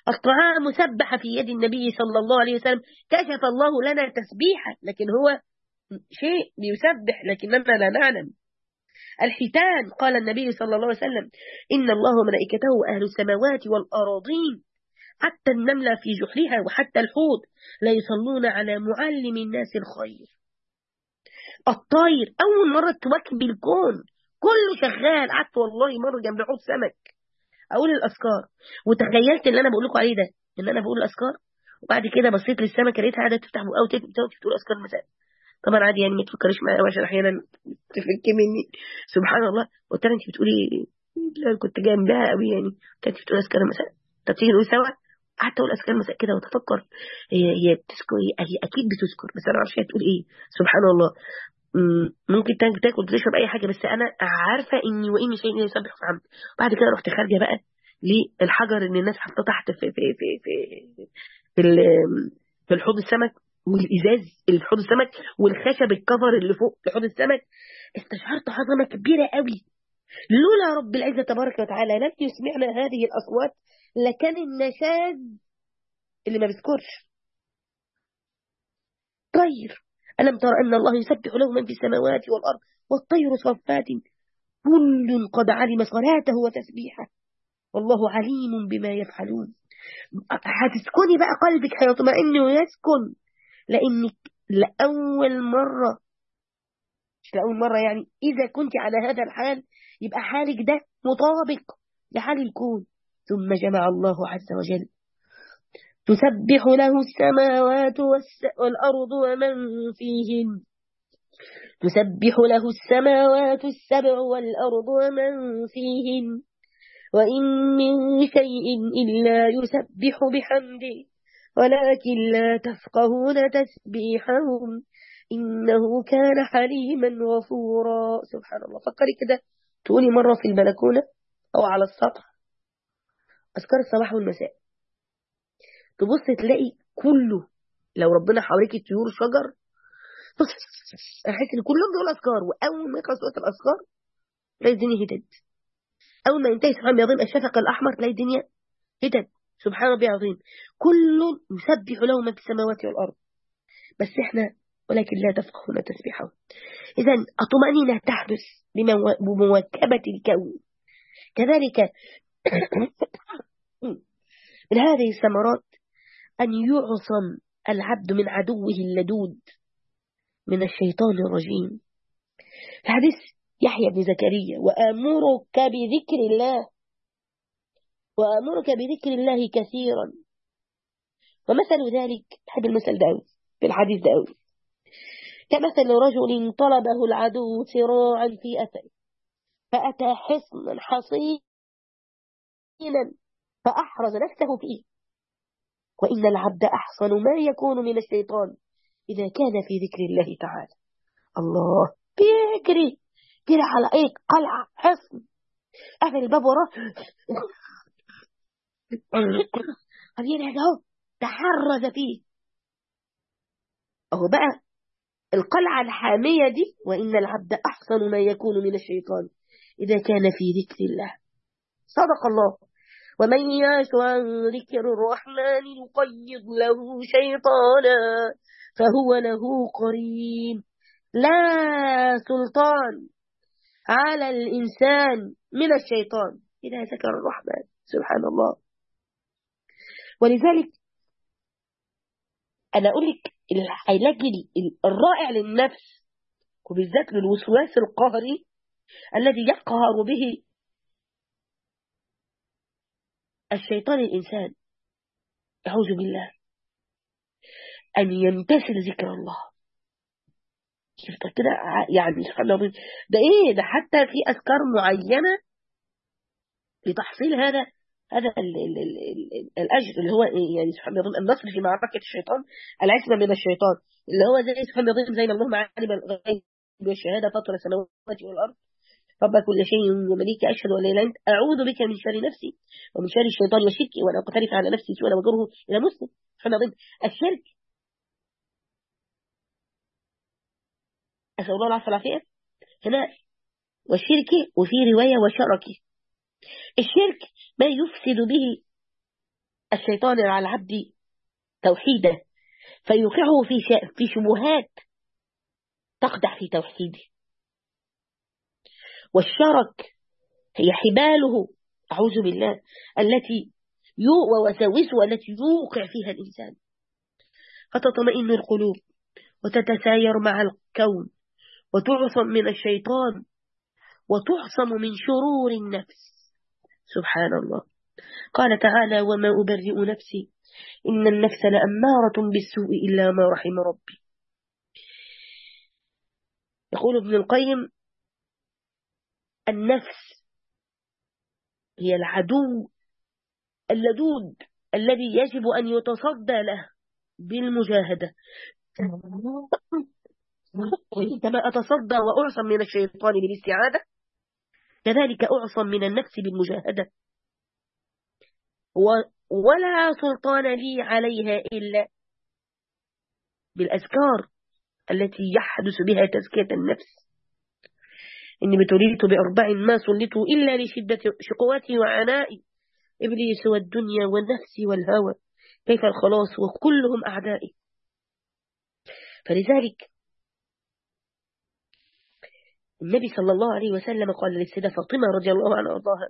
الطعام مسبح في يد النبي صلى الله عليه وسلم، كشف الله لنا تسبيحة، لكن هو شيء بيسبح لكننا لا نعلم. الحيتان قال النبي صلى الله عليه وسلم: إن الله وملائكته أهل السماوات والأراضين، حتى النملة في جحرها وحتى الحوت لا يصلون على معلم الناس الخير. الطير أول مرة تواكب الكون كله شغال. قعدت والله مرة جنب حوض سمك أقول الأذكار، وتخيلت اللي أنا بقول لكم عليه ده، إن أنا بقول الأذكار، وبعد كده بصيت للسمكة لقيتها قاعدة تفتح بقها وتقول أذكار مساء. طبعا عادي يعني، ما تفكريش معايا قوي عشان أحيانا تفك مني. سبحان الله. قلت لها: أنت بتقولي؟ لا كنت جنبها قوي يعني. كانت بتقول أذكار مساء، طب تيجي نقول سوا. قعدت اقول اذكار مساء كده وتفكر، هي هي بتذكر، هي اكيد بتذكر، بس انا ما اعرفش هي تقول ايه. سبحان الله. ممكن تاكل تشرب اي حاجه، بس انا عارفه اني واني شيء يسبح في حمد. بعد كده رحت خارجه بقى للحجر اللي الناس حاطاه تحت في في في في في, في الحوض السمك، والازاز اللي في حوض السمك، والخشب الكفر اللي فوق في حوض السمك. استشعرت عظمه كبيره قوي. لولا رب العزه تبارك وتعالى لم يسمعنا هذه الاصوات لكان النشاز اللي ما بيذكرش. طير، ألم تر أن الله يسبح له من في السماوات والأرض والطير صفات كل قد علم صلاته وتسبيحه والله عليم بما يفعلون. هتسكني بقى، قلبك هيطمئن ويسكن، لأنك لأول مرة، مش لأول مرة يعني، إذا كنت على هذا الحال يبقى حالك ده مطابق لحال الكون. ثم جمع الله عز وجل: تسبح له السماوات والأرض ومن فيهن، تسبح له السماوات السبع والأرض ومن فيهن وإن من شيء إلا يسبح بحمده ولكن لا تفقهون تسبيحهم إنه كان حليما غفورا. سبحان الله. فكري كده، تقولي مرة في البلكونة أو على السطح أذكار الصباح والمساء، تبص تلاقي كله، لو ربنا حواليك طيور شجر، احس ان كلهم دول اذكار. واول ما يخلص وقت الاذكار تلاقي الدنيا هدت. اول ما ينتهي سبحان ربي العظيم الشفق الاحمر تلاقي الدنيا هدت. سبحان ربي العظيم. كل يسبح له من في السماوات والارض، بس احنا ولكن لا تفقهون تسبيحه. اذا الطمأنينة تحدث بمواكبة الكون. كذلك من هذه الثمرات أن يعصم العبد من عدوه اللدود من الشيطان الرجيم. في حديث يحيى بن زكريا: وآمرك بذكر الله وآمرك بذكر الله كثيرا. ومثل ذلك، حد المثل ده في الحديث ده قوي، كمثل رجل طلبه العدو سراعا في أثره فأتى حصنا حصينا فأحرز نفسه فيه. وإن العبد أحصن ما يكون من الشيطان إذا كان في ذكر الله تعالى. الله بيجري جري على ايه؟ قلعة، حصن، قفل الباب وراه خلينا اهو تحرز فيه. اهو بقى القلعة الحامية دي. وإن العبد أحسن ما يكون من الشيطان إذا كان في ذكر الله. صدق الله. ومن يعش عن ذكر الرحمن يقيض له شيطانا فهو له قرين. لا سلطان على الإنسان من الشيطان إذا ذكر الرحمن. سبحان الله. ولذلك أنا أقول لك العلاج الرائع للنفس وبالذات للوسواس القهري الذي يقهر به الشيطان الإنسان، أعوذ بالله، أن يمتثل ذكر الله. شفت كده يعني؟ سبحان الله. ده إيه ده؟ حتى في أذكار معينة لتحصيل هذا هذا ال ال ال ال الأجر اللي هو إيه يعني؟ سبحان الله. النصر في معركة الشيطان، العصمة من الشيطان، اللي هو زي سبحان الله زي اللهم عالم الغيب والشهادة فاطر السماوات والأرض رب كل شيء ومليك أشهد أن لا إله إلا أنت أعوذ بك من شر نفسي ومن شر الشيطان وشركي وأن أقترف على نفسي وأنا وجره إلى مسلم. سبحان الله. الشرك، أسأل الله العافية والعافية هنا، والشرك، وفي رواية وشركي. الشرك ما يفسد به الشيطان على العبد توحيده فيوقعه في في شبهات تقدح في توحيده، والشرك هي حباله أعوذ بالله التي ووساوسه التي يوقع فيها الإنسان، فتطمئن القلوب وتتساير مع الكون وتعصم من الشيطان وتعصم من شرور النفس. سبحان الله. قال تعالى: وما أبرئ نفسي إن النفس لأمارة بالسوء إلا ما رحم ربي. يقول ابن القيم: النفس هي العدو اللدود الذي يجب أن يتصدى له بالمجاهدة، كما أتصدى وأعصم من الشيطان بالاستعاذة كذلك أعصم من النفس بالمجاهدة، ولا سلطان لي عليها إلا بالأذكار التي يحدث بها تزكية النفس. إني ابتليت بأربع ما سلطوا إلا لشدة شقواتي وعنائي، إبليس والدنيا والنفس والهوى، كيف الخلاص وكلهم أعدائي. فلذلك النبي صلى الله عليه وسلم قال للسيدة فاطمة رضي الله عنها وارضاها: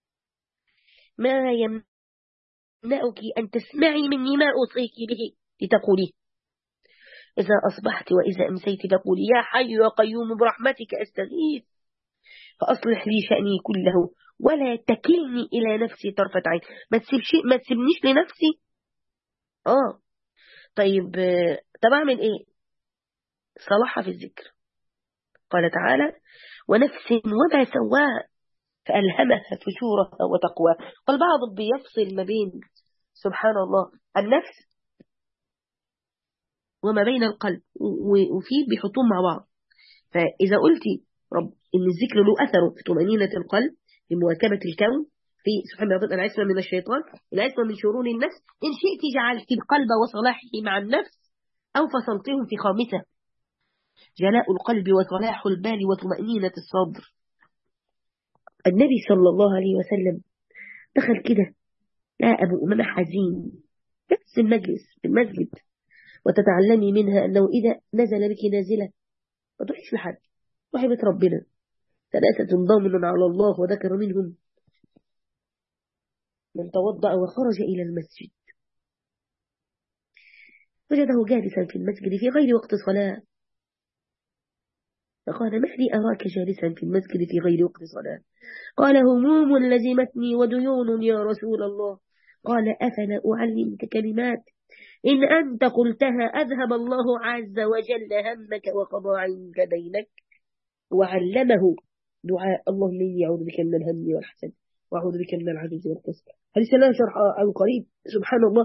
ما يمنعك أن تسمعي مني ما أوصيك به لتقوليه إذا أصبحت وإذا أمسيت، تقولي: يا حي يا قيوم برحمتك أستغيث فأصلح لي شأني كله ولا تكلني إلى نفسي طرفة عين. ما تسيب شيء، ما تسيبنيش لنفسي. آه طيب طب أعمل إيه؟ صلاحها في الذكر. قال تعالى: ونفس وما سواها فألهمها فجورها وتقواها. والبعض بيفصل ما بين سبحان الله النفس وما بين القلب، وفيه بيحطوهم مع بعض. فإذا قلتي رب إن الذكر له أثره في طمأنينة القلب، في مواكبة الكون، في سبحان الله العصمة من الشيطان، العصمة من شرور النفس، إن شئت جعلت القلب وصلاحه مع النفس أو فصلتهم في خامسة: جلاء القلب وصلاح البال وطمأنينة الصدر. النبي صلى الله عليه وسلم دخل كده لا أبو أمامة حزين نفس المجلس في المسجد، وتتعلمي منها أنه إذا نزل بك نازلة ما تروحيش لحد، روحي بيت ربنا. ثلاثة ضامن على الله وذكر منهم من توضأ وخرج إلى المسجد وجده جالسا في المسجد في غير وقت صلاة، فقال: ما لي أراك جالسا في المسجد في غير وقت صلاة؟ قال: هموم لزمتني وديون يا رسول الله. قال: أفلا أعلمك كلمات إن أنت قلتها أذهب الله عز وجل همك وقضى عنك دينك؟ وعلمه دعاء: اللهم إني أعوذ بك من الهم والحسد وأعوذ بك من العجز والكسل. حديث لا شرح عن قريب. سبحان الله.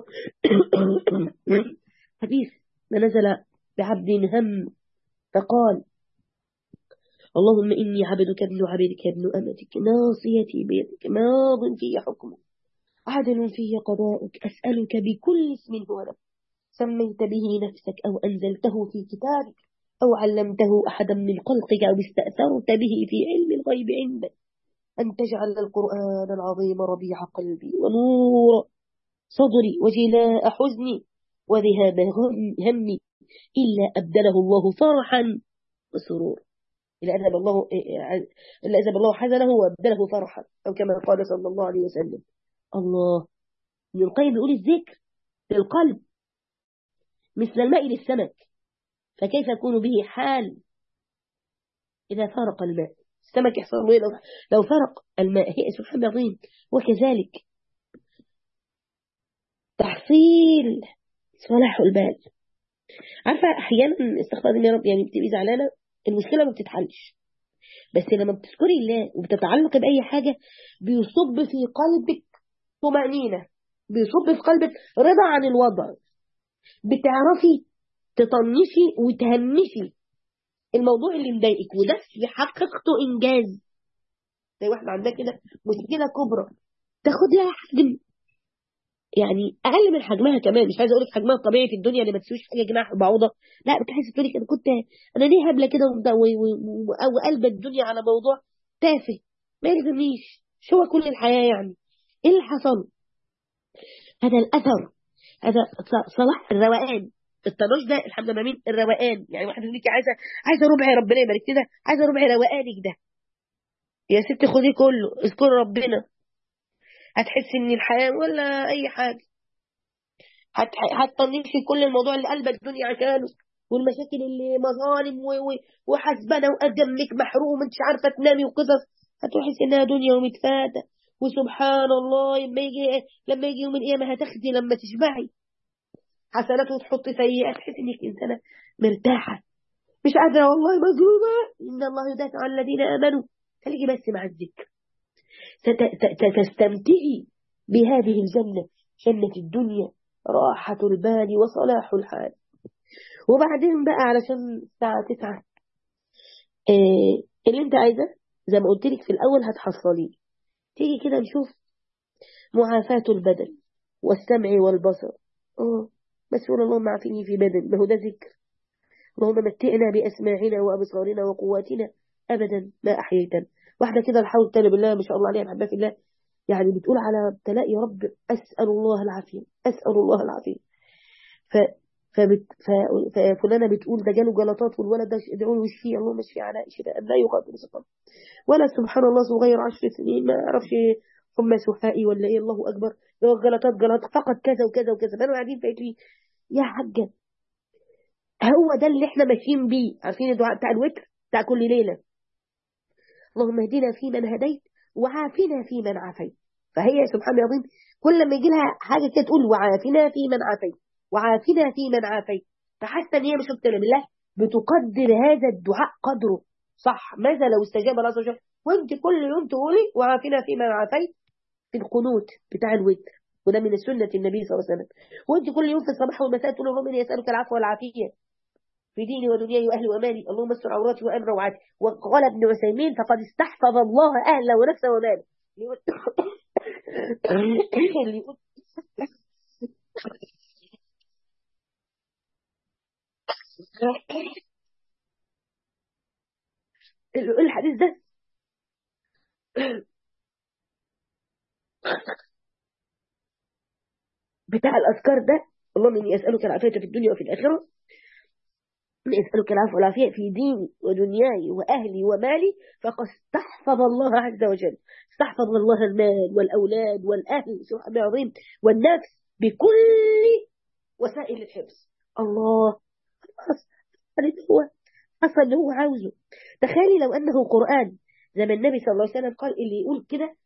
حديث ما نزل بعبد هم فقال: اللهم إني عبدك ابن عبدك ابن أمتك ناصيتي بيدك ماض في حكمك عدل في قضاؤك أسألك بكل اسم هو لك سميت به نفسك أو أنزلته في كتابك أو علمته أحدا من خلقك أو استأثرت به في علم الغيب عندك أن تجعل القرآن العظيم ربيع قلبي ونور صدري وجلاء حزني وذهاب همي إلا أبدله الله فرحا وسرور. إلا أذهب الله إلا أذهب الله حزنه وأبدله فرحا، أو كما قال صلى الله عليه وسلم. الله. ابن القيم يقول الذكر للقلب مثل الماء للسمك، فكيف يكون به حال إذا فارق الماء؟ السمك يحصل له لو, لو فرق الماء. هي سبحان الله. وكذلك تحصيل صلاح البال. عارفة أحيانا استغفر يا رب يعني بتبقي زعلانة، المشكلة ما بتتحلش، بس لما بتذكري الله وبتتعلق بأي حاجة بيصب في قلبك طمأنينة، بيصب في قلبك رضا عن الوضع، بتعرفي تطنشي وتهمشي الموضوع اللي مضايقك، وده في حقيقته إنجاز. زي واحدة عندها كده مشكلة كبرى تاخد لها حجم يعني أقل من حجمها كمان، مش عايزة أقول لك حجمها الطبيعي في الدنيا اللي ما تسويش حاجة جناح بعوضة، لا بتحس تقولي أنا كنت أنا ليه هبلة كده وقلب الدنيا على موضوع تافه ما يلزمنيش، شو كل الحياة يعني إيه اللي حصل؟ هذا الأثر، هذا صلاح الروقان. الطناش ده الحمد لله مين الروقان. يعني واحد يقول لك عايزه عايزه ربع ربنا يبارك كده، عايزه ربع روقانك ده، يا ست خدي كله، اذكر ربنا، هتحسي ان الحياه ولا اي حاجه. هتطنشي كل الموضوع اللي قلبك الدنيا عشانه، والمشاكل اللي مظالم وحسبانه وقدمك محروم انت عارفه تنامي وقصص، هتروحي انها دنيا ومتفاته. وسبحان الله لما يجي لما يجي يوم القيامه هتاخدي لما تشبعي حسنات وتحطي سيئات، تحسي انك انسانه مرتاحه مش قادره والله مظلومه. ان الله يدافع عن الذين امنوا. خليكي بس مع الذكر ستستمتعي بهذه الجنه، جنه الدنيا، راحه البال وصلاح الحال. وبعدين بقى علشان الساعه تسعة إيه اللي انت عايزه زي ما قلت لك في الاول هتحصليه. تيجي كده نشوف معافاة البدن والسمع والبصر. اه مسؤول اللهم عافيني في بدن، ما هو ده ذكر. اللهم متئنا بأسماعنا وأبصارنا وقواتنا أبدا ما أحييتنا. واحدة كده الحول تاني بالله ما شاء الله عليها محبة في الله، يعني بتقول على ابتلاء يا رب أسأل الله العافية، أسأل الله العافية. ف فبت... ف... ففلانة بتقول ده جاله جلطات والولد ده ادعوا له يشفيه، اللهم اشفي على شفاء لا يغادر سقما. ولا سبحان الله صغير عشر سنين ما يعرفش هم سفائي ولا ايه، الله اكبر، لو جلطات جلطات فقط كذا وكذا وكذا. فانا قاعدين فايتين يا حاجه، هو ده اللي احنا ماشيين بيه. عارفين الدعاء بتاع الوتر بتاع كل ليله؟ اللهم اهدنا فيمن هديت وعافنا فيمن عافيت. فهي سبحان الله العظيم كل ما يجي لها حاجه كده تقول وعافنا فيمن عافيت وعافنا فيمن عافيت، فحاسه ان هي مش بتكلم الله، بتقدر هذا الدعاء قدره صح. ماذا لو استجاب الله عز وجل وانت كل يوم تقولي وعافنا فيمن عافيت في القنوت بتاع الوتر، وده من سنه النبي صلى الله عليه وسلم. وانت كل يوم في الصباح والمساء تقول اللهم اني اسالك العفو والعافيه في ديني ودنياي واهلي ومالي، اللهم استر عوراتي وامن روعاتي. وقال ابن عثيمين فقد استحفظ الله اهله ونفسه وماله. اللي يقول اللي يقول الحديث ده بتاع الاذكار ده، اللهم اني اسالك العافيه في الدنيا وفي الاخره، اني اسالك العفو والعافيه في ديني ودنياي واهلي ومالي، فقد استحفظ الله عز وجل. استحفظ الله المال والاولاد والاهل سبحانه العظيم والنفس بكل وسائل الحفظ. الله خلاص هو حصل اللي هو عاوزه. تخيلي لو انه قران زي ما النبي صلى الله عليه وسلم قال، اللي يقول كده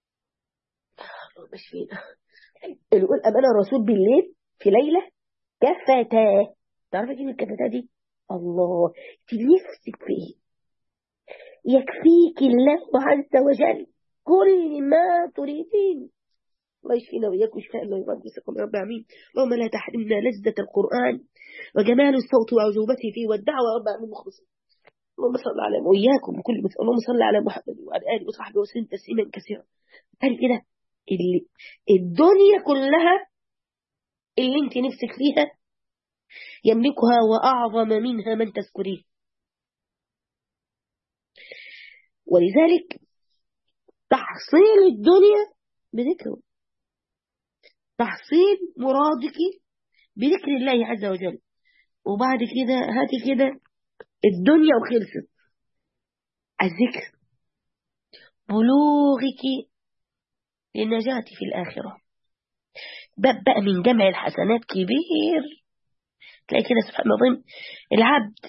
مش فينا، اللي يقول امانه الرسول بالليل في ليله كفتاه. تعرفي كلمه كفتاه دي؟ الله نفسك في ايه؟ يكفيك الله عز وجل كل ما تريدين. الله يشفينا وإياكم شفاء الله يغادر سقما يا رب العالمين. اللهم لا تحرمنا لذة القرآن وجمال الصوت وعذوبته فيه والدعوة يا رب العالمين مخلصين. اللهم صل على وإياكم كل مثل. اللهم صل على محمد وعلى آله وصحبه وسلم تسليما كثيرا. قال كده اللي الدنيا كلها اللي انت نفسك فيها يملكها وأعظم منها من تذكريه. ولذلك تحصيل الدنيا بذكره، تحصيل مرادك بذكر الله عز وجل. وبعد كده هاتي كده الدنيا وخلصت. الذكر بلوغك للنجاة في الآخرة. باب بقى من جمع الحسنات كبير. تلاقي كده سبحان الله العبد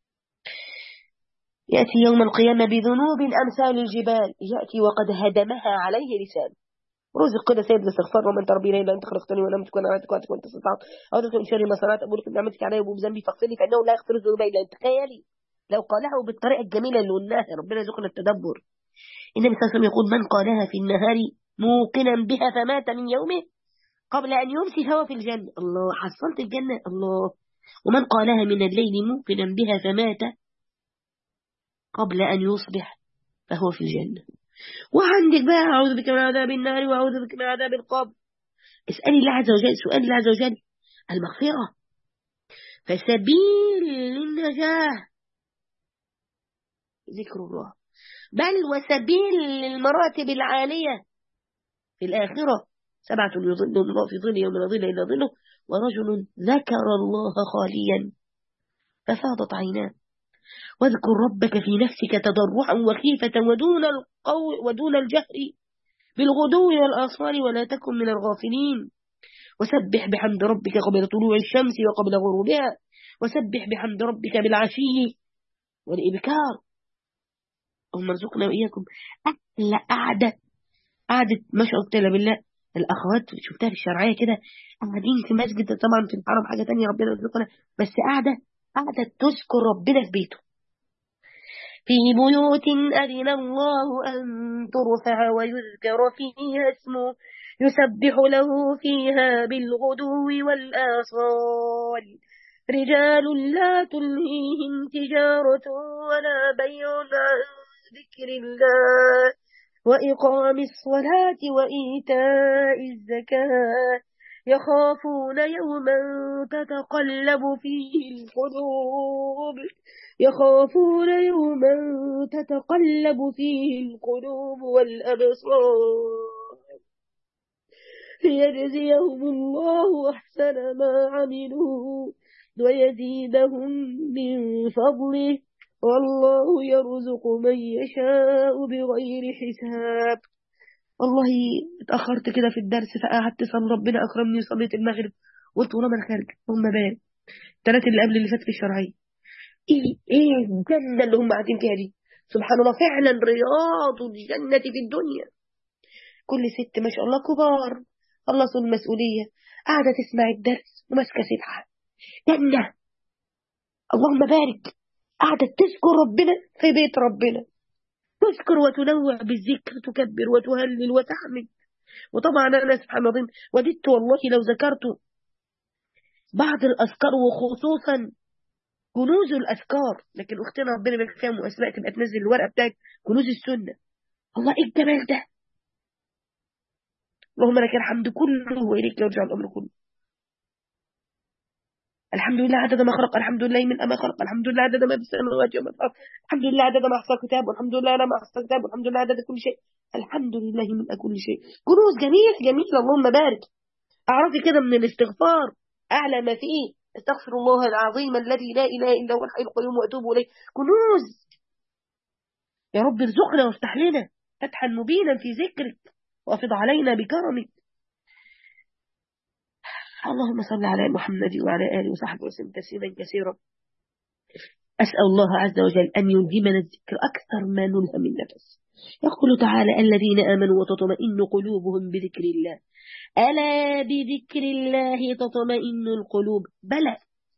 يأتي يوم القيامة بذنوب أمثال الجبال، يأتي وقد هدمها عليه لسان. رزق كده سيد الاستغفار، ومن تربي ليلا انت خلقتني ولم تكن عملتك وانت كنت استطعت او تكن شر ما صنعت اقول لك نعمتك علي وبذنبي فاغفرني فانه لا يغفر الذنوب الا انت. تخيلي لو قالها بالطريقه الجميله اللي قلناها، ربنا يرزقنا التدبر. النبي صلى الله عليه وسلم يقول من قالها في النهار موقنا بها فمات من يومه قبل ان يمسي فهو في الجنه. الله حصلت الجنه الله. ومن قالها من الليل موقنا بها فمات قبل ان يصبح فهو في الجنه. وعندك بقى اعوذ بك من عذاب النار واعوذ بك من عذاب القبر. اسألي الله عز وجل سؤال الله عز وجل المغفرة. فسبيل للنجاة ذكر الله، بل وسبيل للمراتب العالية في الآخرة سبعة يظلهم الله في ظل يوم لا ظل إلا ظله، ورجل ذكر الله خاليا ففاضت عيناه. واذكر ربك في نفسك تضرعا وخيفة ودون القول ودون الجهر بالغدو والآصال ولا تكن من الغافلين. وسبح بحمد ربك قبل طلوع الشمس وقبل غروبها، وسبح بحمد ربك بالعشي والإبكار. اللهم ارزقنا وإياكم أحلى قعدة، قعدة ما شاء الله بالله. الأخوات شفتها في الشرعية كده قاعدين في مسجد، طبعا في الحرم حاجة تانية ربنا يرزقنا، بس قاعدة قاعدة تذكر ربنا في بيته، في بيوت أذن الله أن ترفع ويذكر فيها اسمه يسبح له فيها بالغدو والآصال رجال لا تلهيهم تجارة ولا بيع عن ذكر الله وإقام الصلاة وإيتاء الزكاة يخافون يوما تتقلب فيه القلوب يخافون يوما تتقلب فيه القلوب والأبصار ليجزيهم الله أحسن ما عملوا ويزيدهم من فضله والله يرزق من يشاء بغير حساب. والله اتأخرت كده في الدرس فقعدت صلي، ربنا أكرمني وصليت المغرب قلت ورا ما خارج هم بان الثلاث اللي قبل اللي فات في الشرعية. ايه ايه الجنة اللي هم قاعدين فيها دي، سبحان الله فعلا رياض الجنة في الدنيا. كل ست ما شاء الله كبار خلصوا المسؤولية قاعدة تسمع الدرس وماسكة سبحة جنة. اللهم بارك، قاعدة تذكر ربنا في بيت ربنا، تذكر وتنوع بالذكر، تكبر وتهلل وتحمد. وطبعا أنا سبحان الله وددت والله لو ذكرت بعض الأذكار وخصوصا كنوز الأذكار، لكن أختنا ربنا يبارك فيها وأسماء تبقى تنزل الورقة بتاعت كنوز السنة. الله إيه الجمال ده، اللهم لك الحمد كله وإليك يرجع الأمر كله. الحمد لله عدد ما خلق، الحمد لله من ما خلق، الحمد لله عدد ما في السماوات وما في الأرض، الحمد لله عدد ما أحصى كتاب، والحمد لله على ما أحصى كتاب، والحمد لله عدد كل شيء، الحمد لله من كل شيء. كنوز جميل جميل اللهم بارك. أعرفي كده من الاستغفار أعلى ما فيه استغفر الله العظيم الذي لا إله إلا هو الحي القيوم وأتوب إليه. كنوز. يا رب ارزقنا وافتح لنا فتحا مبينا في ذكرك وافض علينا بكرمك. اللهم صل على محمد وعلى آله وصحبه وسلم تسليما كثيرا. أسأل الله عز وجل أن يلهمنا الذكر أكثر ما نلهم النفس. يقول تعالى الذين آمنوا وتطمئن قلوبهم بذكر الله. ألا بذكر الله تطمئن القلوب. بلى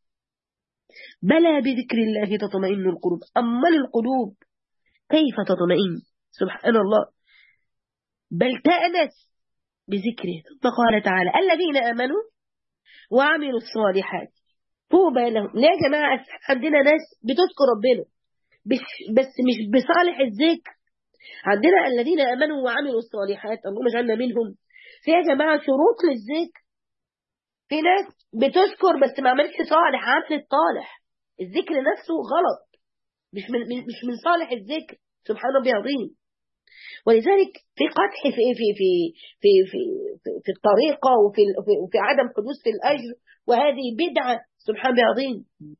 بلى بذكر الله تطمئن القلوب. أما القلوب كيف تطمئن؟ سبحان الله، بل تأنس بذكره. ثم قال تعالى الذين آمنوا وعملوا الصالحات طوبى لهم. ليه يا جماعة عندنا ناس بتذكر ربنا بس مش بصالح الذكر؟ عندنا الذين آمنوا وعملوا الصالحات اللهم اجعلنا منهم. في يا جماعة شروط للذكر. في ناس بتذكر بس ما عملتش صالح، عملت طالح، الذكر نفسه غلط، مش من مش من صالح الذكر. سبحان ربي عظيم. ولذلك في قدح في في في في في في, في الطريقة وفي وفي عدم حدوث في الأجر، وهذه بدعة. سبحان ربي عظيم.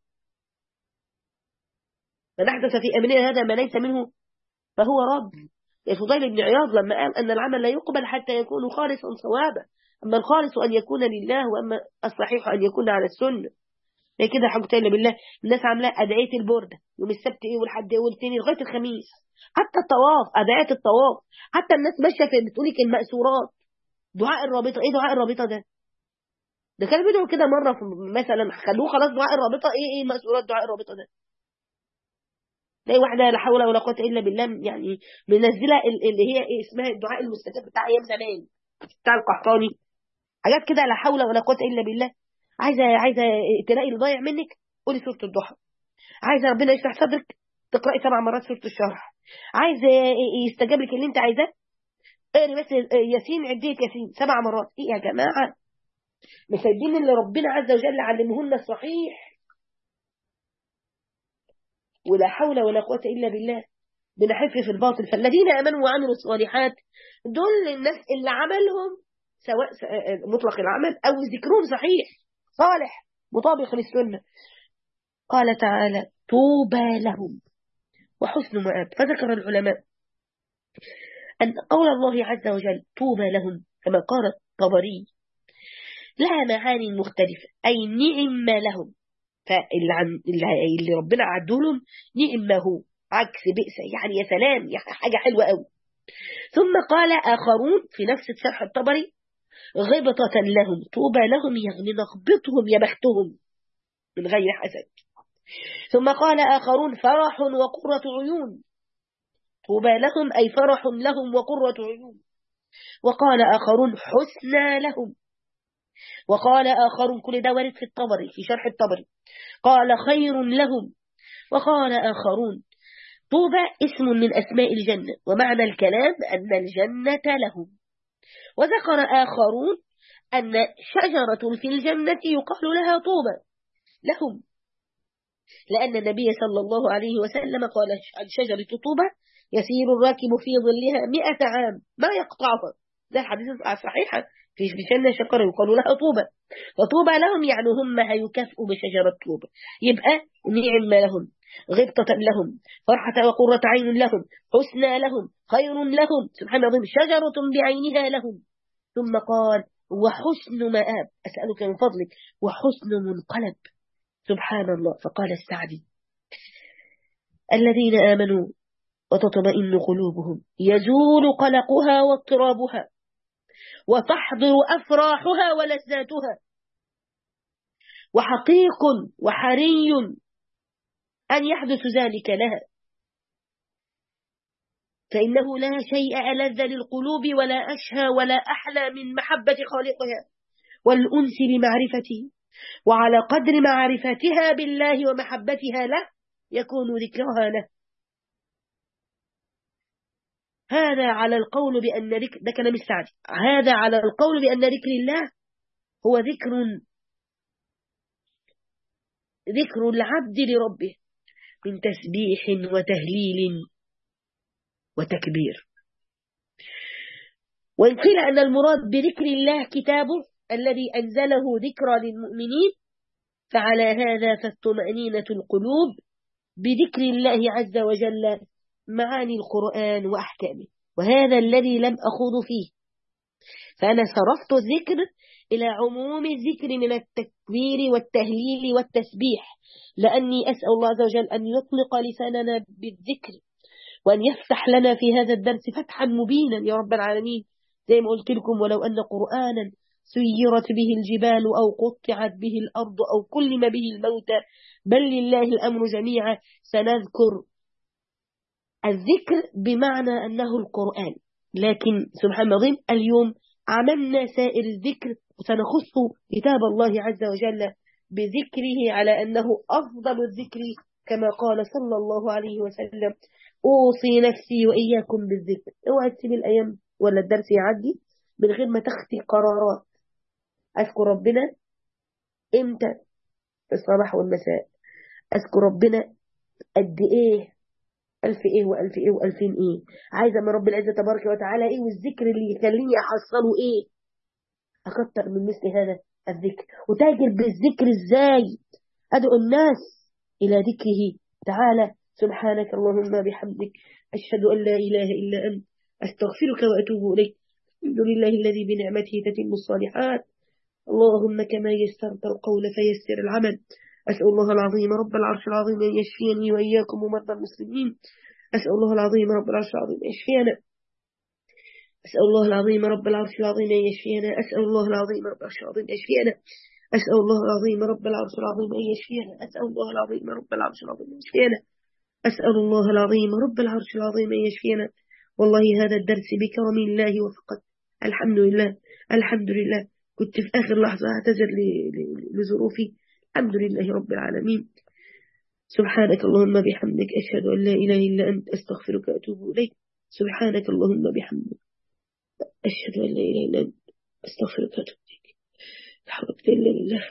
من أحدث في أمرنا هذا ما ليس منه فهو رد. الفضيل بن عياض لما قال أن العمل لا يقبل حتى يكون خالصا صوابا، أما الخالص أن يكون لله، وأما الصحيح أن يكون على السنة. هي كده حاجة إلا بالله. الناس عاملة أدعية البردة يوم السبت إيه والحد إيه والتاني لغاية الخميس، حتى الطواف أدعية الطواف، حتى الناس ماشية في بتقولك المأسورات، دعاء الرابطة. إيه دعاء الرابطة ده؟ ده كانوا بيدعوا كده مرة مثلا خلوه خلاص دعاء الرابطة. إيه إيه مأسورات دعاء الرابطة ده؟ تلاقي واحدة لا حول ولا قوة إلا بالله يعني منزلة اللي هي إيه اسمها الدعاء المستجاب بتاع أيام زمان بتاع القحطاني، حاجات كده لا حول ولا قوة إلا بالله. عايزة عايزة تلاقي اللي ضايع منك قولي سورة الضحى. عايزة ربنا يشرح صدرك تقرأي سبع مرات سورة الشرح. عايزة يستجاب لك اللي انت عايزاه اقري بس ياسين عدية ياسين سبع مرات. ايه يا جماعة مسايبين اللي ربنا عز وجل علمهن الصحيح، ولا حول ولا قوة إلا بالله بنحف في الباطل. فالذين آمنوا وعملوا الصالحات دول الناس اللي عملهم سواء مطلق العمل أو ذكرهم صحيح صالح مطابق للسنة. قال تعالى طوبى لهم وحسن مآب. فذكر العلماء أن قول الله عز وجل طوبى لهم كما قال الطبري لها معاني مختلفة، أي نعم لهم، فاللي ربنا عدوا لهم نعمه عكس بئس، يعني يا سلام، يعني حاجة حلوة قوي. ثم قال آخرون في نفس شرح الطبري غبطة لهم، طوبى لهم يعني نغبطهم يا بختهم من غير حسد. ثم قال آخرون فرح وقرة عيون، طوبى لهم أي فرح لهم وقرة عيون. وقال آخرون حسنى لهم. وقال آخرون، كل ده وارد في الطبري في شرح الطبري، قال خير لهم. وقال آخرون طوبى اسم من أسماء الجنة، ومعنى الكلام أن الجنة لهم. وذكر آخرون أن شجرة في الجنة يقال لها طوبى لهم، لأن النبي صلى الله عليه وسلم قال عن شجرة طوبى يسير الراكب في ظلها مئة عام ما يقطعها. ده الحديث صحيحة في جنة شجرة يقال لها طوبى، فطوبى لهم يعني هم هيكافئوا بشجرة طوبى. يبقى نعم لهم، غبطة لهم، فرحة وقرة عين لهم، حسنى لهم، خير لهم، سبحان الله، شجرة بعينها لهم. ثم قال وحسن مآب، أسألك من فضلك وحسن منقلب، سبحان الله. فقال السعدي الذين آمنوا وتطمئن قلوبهم يزول قلقها واضطرابها وتحضر أفراحها ولذاتها، وحقيق وحري أن يحدث ذلك لها، فإنه لا شيء ألذ للقلوب ولا أشهى ولا أحلى من محبة خالقها والأنس بمعرفته، وعلى قدر معرفتها بالله ومحبتها له يكون ذكرها له. هذا على القول بأن ذكر، ده كلام السعدي، هذا على القول بأن ذكر الله هو ذكر ذكر العبد لربه من تسبيح وتهليل وتكبير. وإن قيل أن المراد بذكر الله كتابه الذي أنزله ذكرى للمؤمنين، فعلى هذا فالطمأنينة القلوب بذكر الله عز وجل معاني القرآن وأحكامه، وهذا الذي لم أخوض فيه، فأنا صرفت الذكر إلى عموم الذكر من التكبير والتهليل والتسبيح، لأني أسأل الله عز وجل أن يطلق لساننا بالذكر، وأن يفتح لنا في هذا الدرس فتحا مبينا يا رب العالمين. زي ما قلت لكم ولو أن قرآنا سيرت به الجبال أو قطعت به الأرض أو كلم به الموتى بل لله الأمر جميعا سنذكر الذكر بمعنى أنه القرآن. لكن سبحان الله اليوم عملنا سائر الذكر وسنخص كتاب الله عز وجل بذكره على أنه أفضل الذكر، كما قال صلى الله عليه وسلم أوصي نفسي وإياكم بالذكر. اوعى تسيب الأيام ولا الدرس يعدي من غير ما تخطي قرارات. أذكر ربنا إمتى؟ في الصباح والمساء. أذكر ربنا قد إيه؟ ألف إيه وألف إيه وألفين إيه؟ عايزة من رب العزة تبارك وتعالى إيه؟ والذكر اللي يخليني أحصله إيه؟ أكتر من مثل هذا الذكر. وتاجر بالذكر إزاي؟ أدعو الناس إلى ذكره تعالى. سبحانك اللهم بحمدك أشهد أن لا إله إلا أنت أستغفرك وأتوب إليك. الحمد لله الذي بنعمته تتم الصالحات. اللهم كما يسرت القول فيسر العمل. أسأل الله العظيم رب العرش العظيم أن يشفيني وإياكم ومرضى المسلمين. أسأل الله العظيم رب العرش العظيم أن يشفينا. أسأل الله العظيم رب العرش العظيم أن يشفينا. أسأل الله العظيم رب العرش العظيم أن يشفينا. أسأل الله العظيم رب العرش العظيم أن يشفينا. أسأل الله العظيم رب العرش العظيم أن يشفينا. أسأل الله العظيم رب العرش العظيم أن يشفينا. والله هذا الدرس بكرم الله وفقط. الحمد لله الحمد لله. كنت في آخر لحظة أعتذر لظروفي. الحمد لله رب العالمين. سبحانك اللهم بحمدك أشهد أن لا إله إلا أنت أستغفرك وأتوب إليك. سبحانك اللهم بحمدك أشهد أن لا إله إلا أنت أستغفرك وأتوب إليك. لا حول ولا قوة إلا بالله.